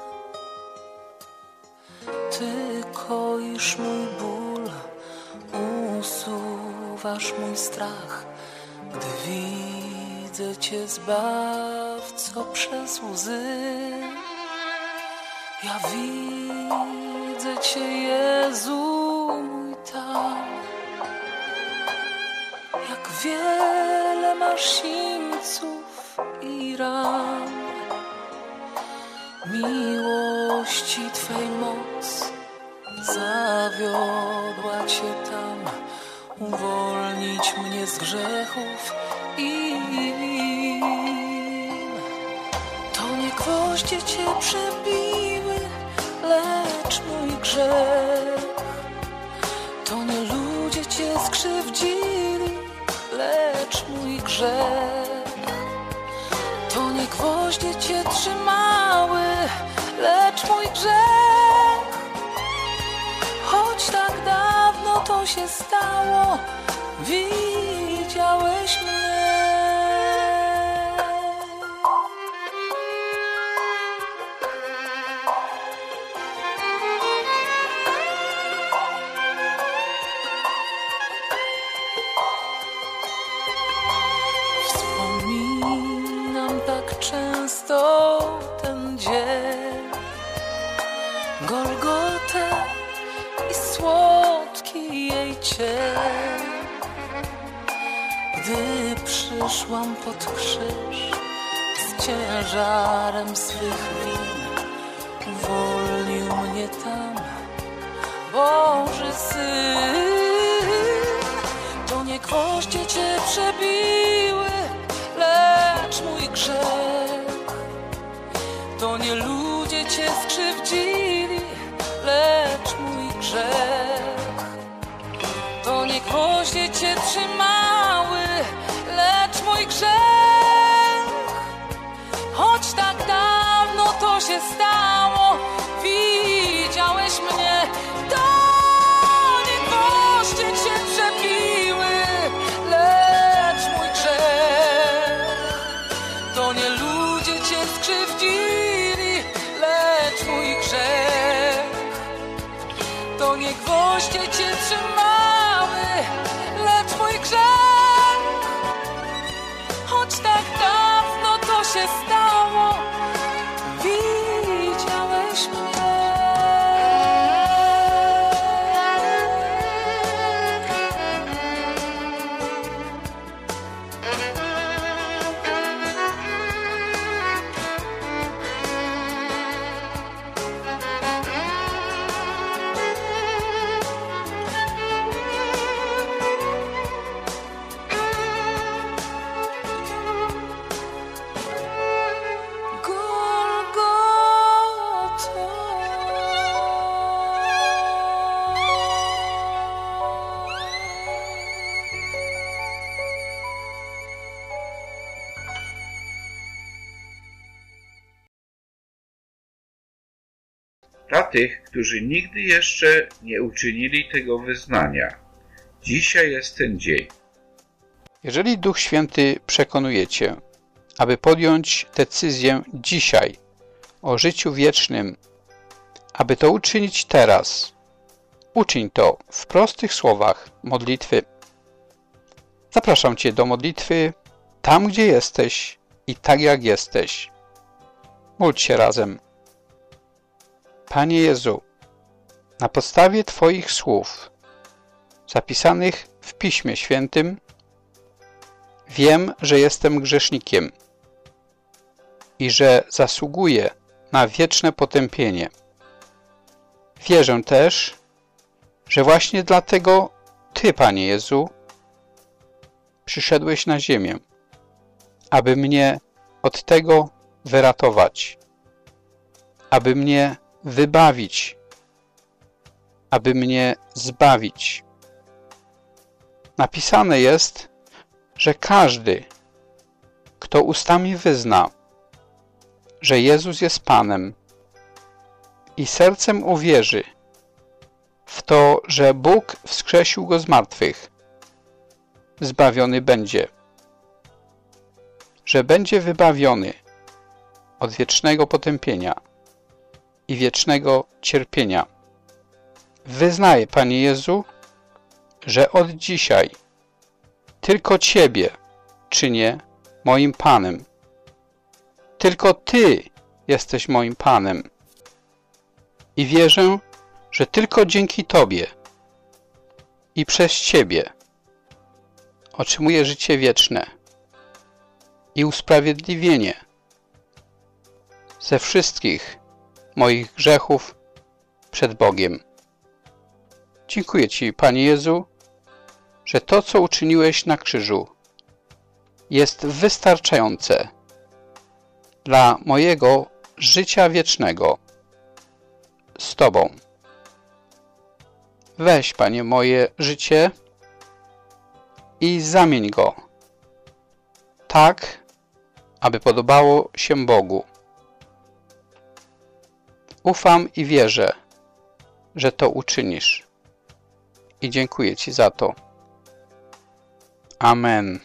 Ty koisz mój ból, usuwasz mój strach, gdy widzę Cię, Zbawco, przez łzy. Ja widzę Cię, Jezu mój, tam. Jak wiele masz sińców i ran. Miłości Twej moc zawiodła Cię tam, uwolnić mnie z grzechów i win. To nie gwoździe Cię przebiły, lecz mój grzech. To nie ludzie Cię skrzywdzili, lecz mój grzech. To nie gwoździe Cię trzymały, lecz mój grzech. Choć tak dawno to się stało, widziałeś mnie. Wspominam tak często ten dzień, Golgotę i słodki jej cień. Gdy przyszłam pod krzyż z ciężarem swych win, uwolnił mnie tam Boży Syn. To nie gwoździe Cię przebiły, lecz mój grzech. To nie ludzie Cię skrzywdzili, lecz mój grzech. To nie gwoździe Cię trzymały, lecz mój grzech. Choć tak dawno to się stało, widziałeś mnie. To skrzywdzili, lecz mój grzech to nie gwoździe cię trzymały, lecz mój grzech, choć tak dawno to się stało, widziałeś mnie. Dla tych, którzy nigdy jeszcze nie uczynili tego wyznania, dzisiaj jest ten dzień. Jeżeli Duch Święty przekonuje Cię, aby podjąć decyzję dzisiaj o życiu wiecznym, aby to uczynić teraz, uczyń to w prostych słowach modlitwy. Zapraszam Cię do modlitwy tam, gdzie jesteś i tak jak jesteś. Módl się razem. Panie Jezu, na podstawie Twoich słów zapisanych w Piśmie Świętym wiem, że jestem grzesznikiem i że zasługuję na wieczne potępienie. Wierzę też, że właśnie dlatego Ty, Panie Jezu, przyszedłeś na ziemię, aby mnie od tego wyratować, aby mnie wybawić, aby mnie zbawić. Napisane jest, że każdy, kto ustami wyzna, że Jezus jest Panem i sercem uwierzy w to, że Bóg wskrzesił Go z martwych, zbawiony będzie, że będzie wybawiony od wiecznego potępienia i wiecznego cierpienia. Wyznaję, Panie Jezu, że od dzisiaj tylko Ciebie czynię moim Panem. Tylko Ty jesteś moim Panem. I wierzę, że tylko dzięki Tobie i przez Ciebie otrzymuję życie wieczne i usprawiedliwienie ze wszystkich moich grzechów przed Bogiem. Dziękuję Ci, Panie Jezu, że to, co uczyniłeś na krzyżu, jest wystarczające dla mojego życia wiecznego z Tobą. Weź, Panie, moje życie i zamień go tak, aby podobało się Bogu. Ufam i wierzę, że to uczynisz. I dziękuję Ci za to. Amen.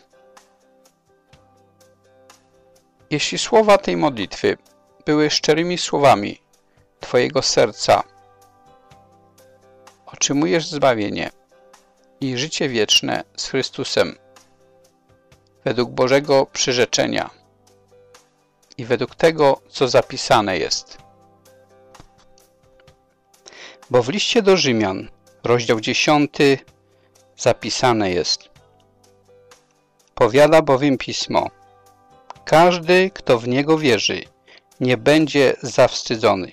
Jeśli słowa tej modlitwy były szczerymi słowami Twojego serca, otrzymujesz zbawienie i życie wieczne z Chrystusem według Bożego przyrzeczenia i według tego, co zapisane jest. Bo w liście do Rzymian, rozdział 10, zapisane jest: powiada bowiem Pismo, każdy, kto w Niego wierzy, nie będzie zawstydzony.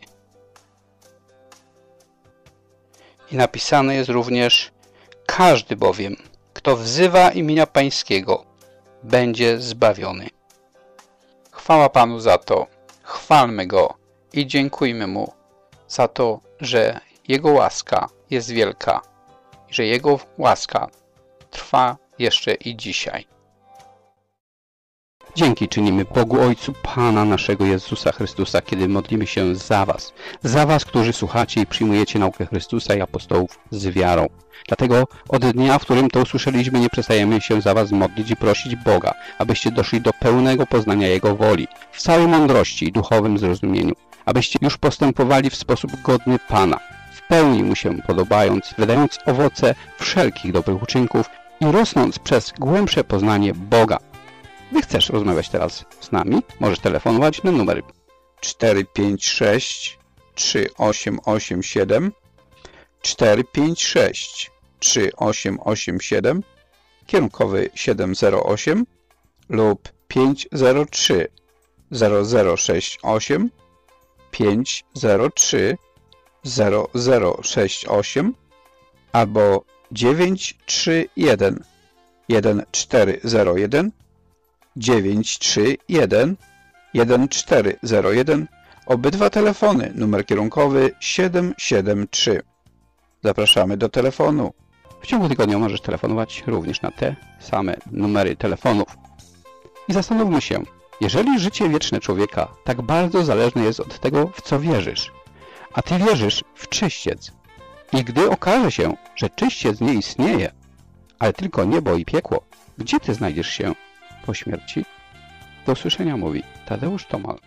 I napisane jest również: każdy bowiem, kto wzywa imienia Pańskiego, będzie zbawiony. Chwała Panu za to, chwalmy Go i dziękujmy Mu za to, że Jego łaska jest wielka i że Jego łaska trwa jeszcze i dzisiaj. Dzięki czynimy Bogu Ojcu Pana naszego Jezusa Chrystusa, kiedy modlimy się za was, którzy słuchacie i przyjmujecie naukę Chrystusa i apostołów z wiarą. Dlatego od dnia, w którym to usłyszeliśmy, nie przestajemy się za was modlić i prosić Boga, abyście doszli do pełnego poznania Jego woli, w całej mądrości i duchowym zrozumieniu, abyście już postępowali w sposób godny Pana, w pełni Mu się podobając, wydając owoce wszelkich dobrych uczynków i rosnąc przez głębsze poznanie Boga. Gdy chcesz rozmawiać teraz z nami, możesz telefonować na numer 456 3887 456 3887 kierunkowy 708 lub 503 0068 503 0068 albo 931 1401 931 1401. Obydwa telefony, numer kierunkowy 773. Zapraszamy do telefonu. W ciągu tygodnia możesz telefonować również na te same numery telefonów. I zastanówmy się, jeżeli życie wieczne człowieka tak bardzo zależne jest od tego, w co wierzysz, a ty wierzysz w czyściec, i gdy okaże się, że czyściec nie istnieje, ale tylko niebo i piekło, gdzie ty znajdziesz się po śmierci? Do usłyszenia, mówi Tadeusz Tomal.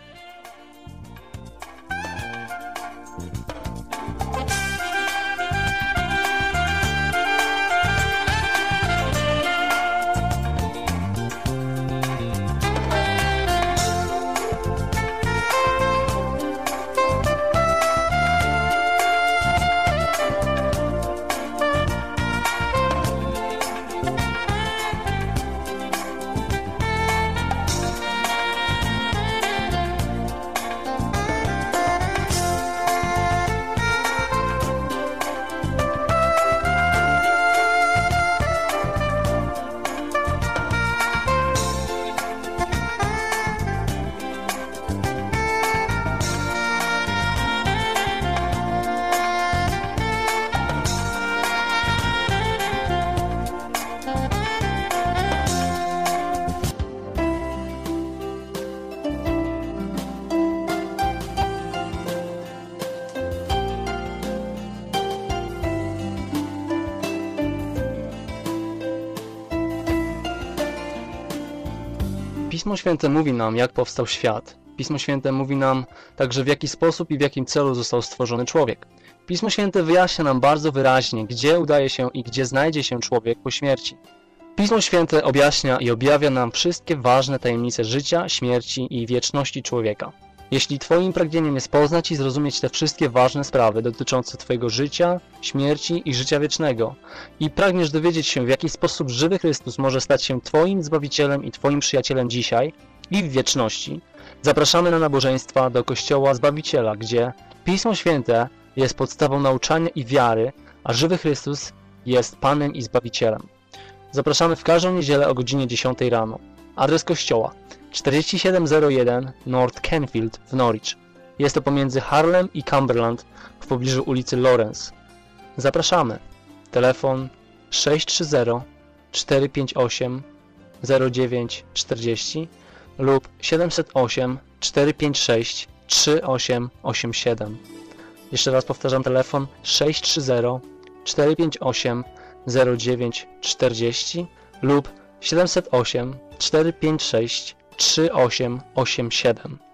Pismo Święte mówi nam, jak powstał świat. Pismo Święte mówi nam także, w jaki sposób i w jakim celu został stworzony człowiek. Pismo Święte wyjaśnia nam bardzo wyraźnie, gdzie udaje się i gdzie znajdzie się człowiek po śmierci. Pismo Święte objaśnia i objawia nam wszystkie ważne tajemnice życia, śmierci i wieczności człowieka. Jeśli Twoim pragnieniem jest poznać i zrozumieć te wszystkie ważne sprawy dotyczące Twojego życia, śmierci i życia wiecznego i pragniesz dowiedzieć się, w jaki sposób żywy Chrystus może stać się Twoim Zbawicielem i Twoim przyjacielem dzisiaj i w wieczności, zapraszamy na nabożeństwa do Kościoła Zbawiciela, gdzie Pismo Święte jest podstawą nauczania i wiary, a żywy Chrystus jest Panem i Zbawicielem. Zapraszamy w każdą niedzielę o godzinie 10 rano. Adres kościoła 4701 North Canfield w Norwich. Jest to pomiędzy Harlem i Cumberland w pobliżu ulicy Lawrence. Zapraszamy. Telefon 630 458 0940 lub 708 456 3887. Jeszcze raz powtarzam, telefon 630 458 0940 lub 708 456 3887.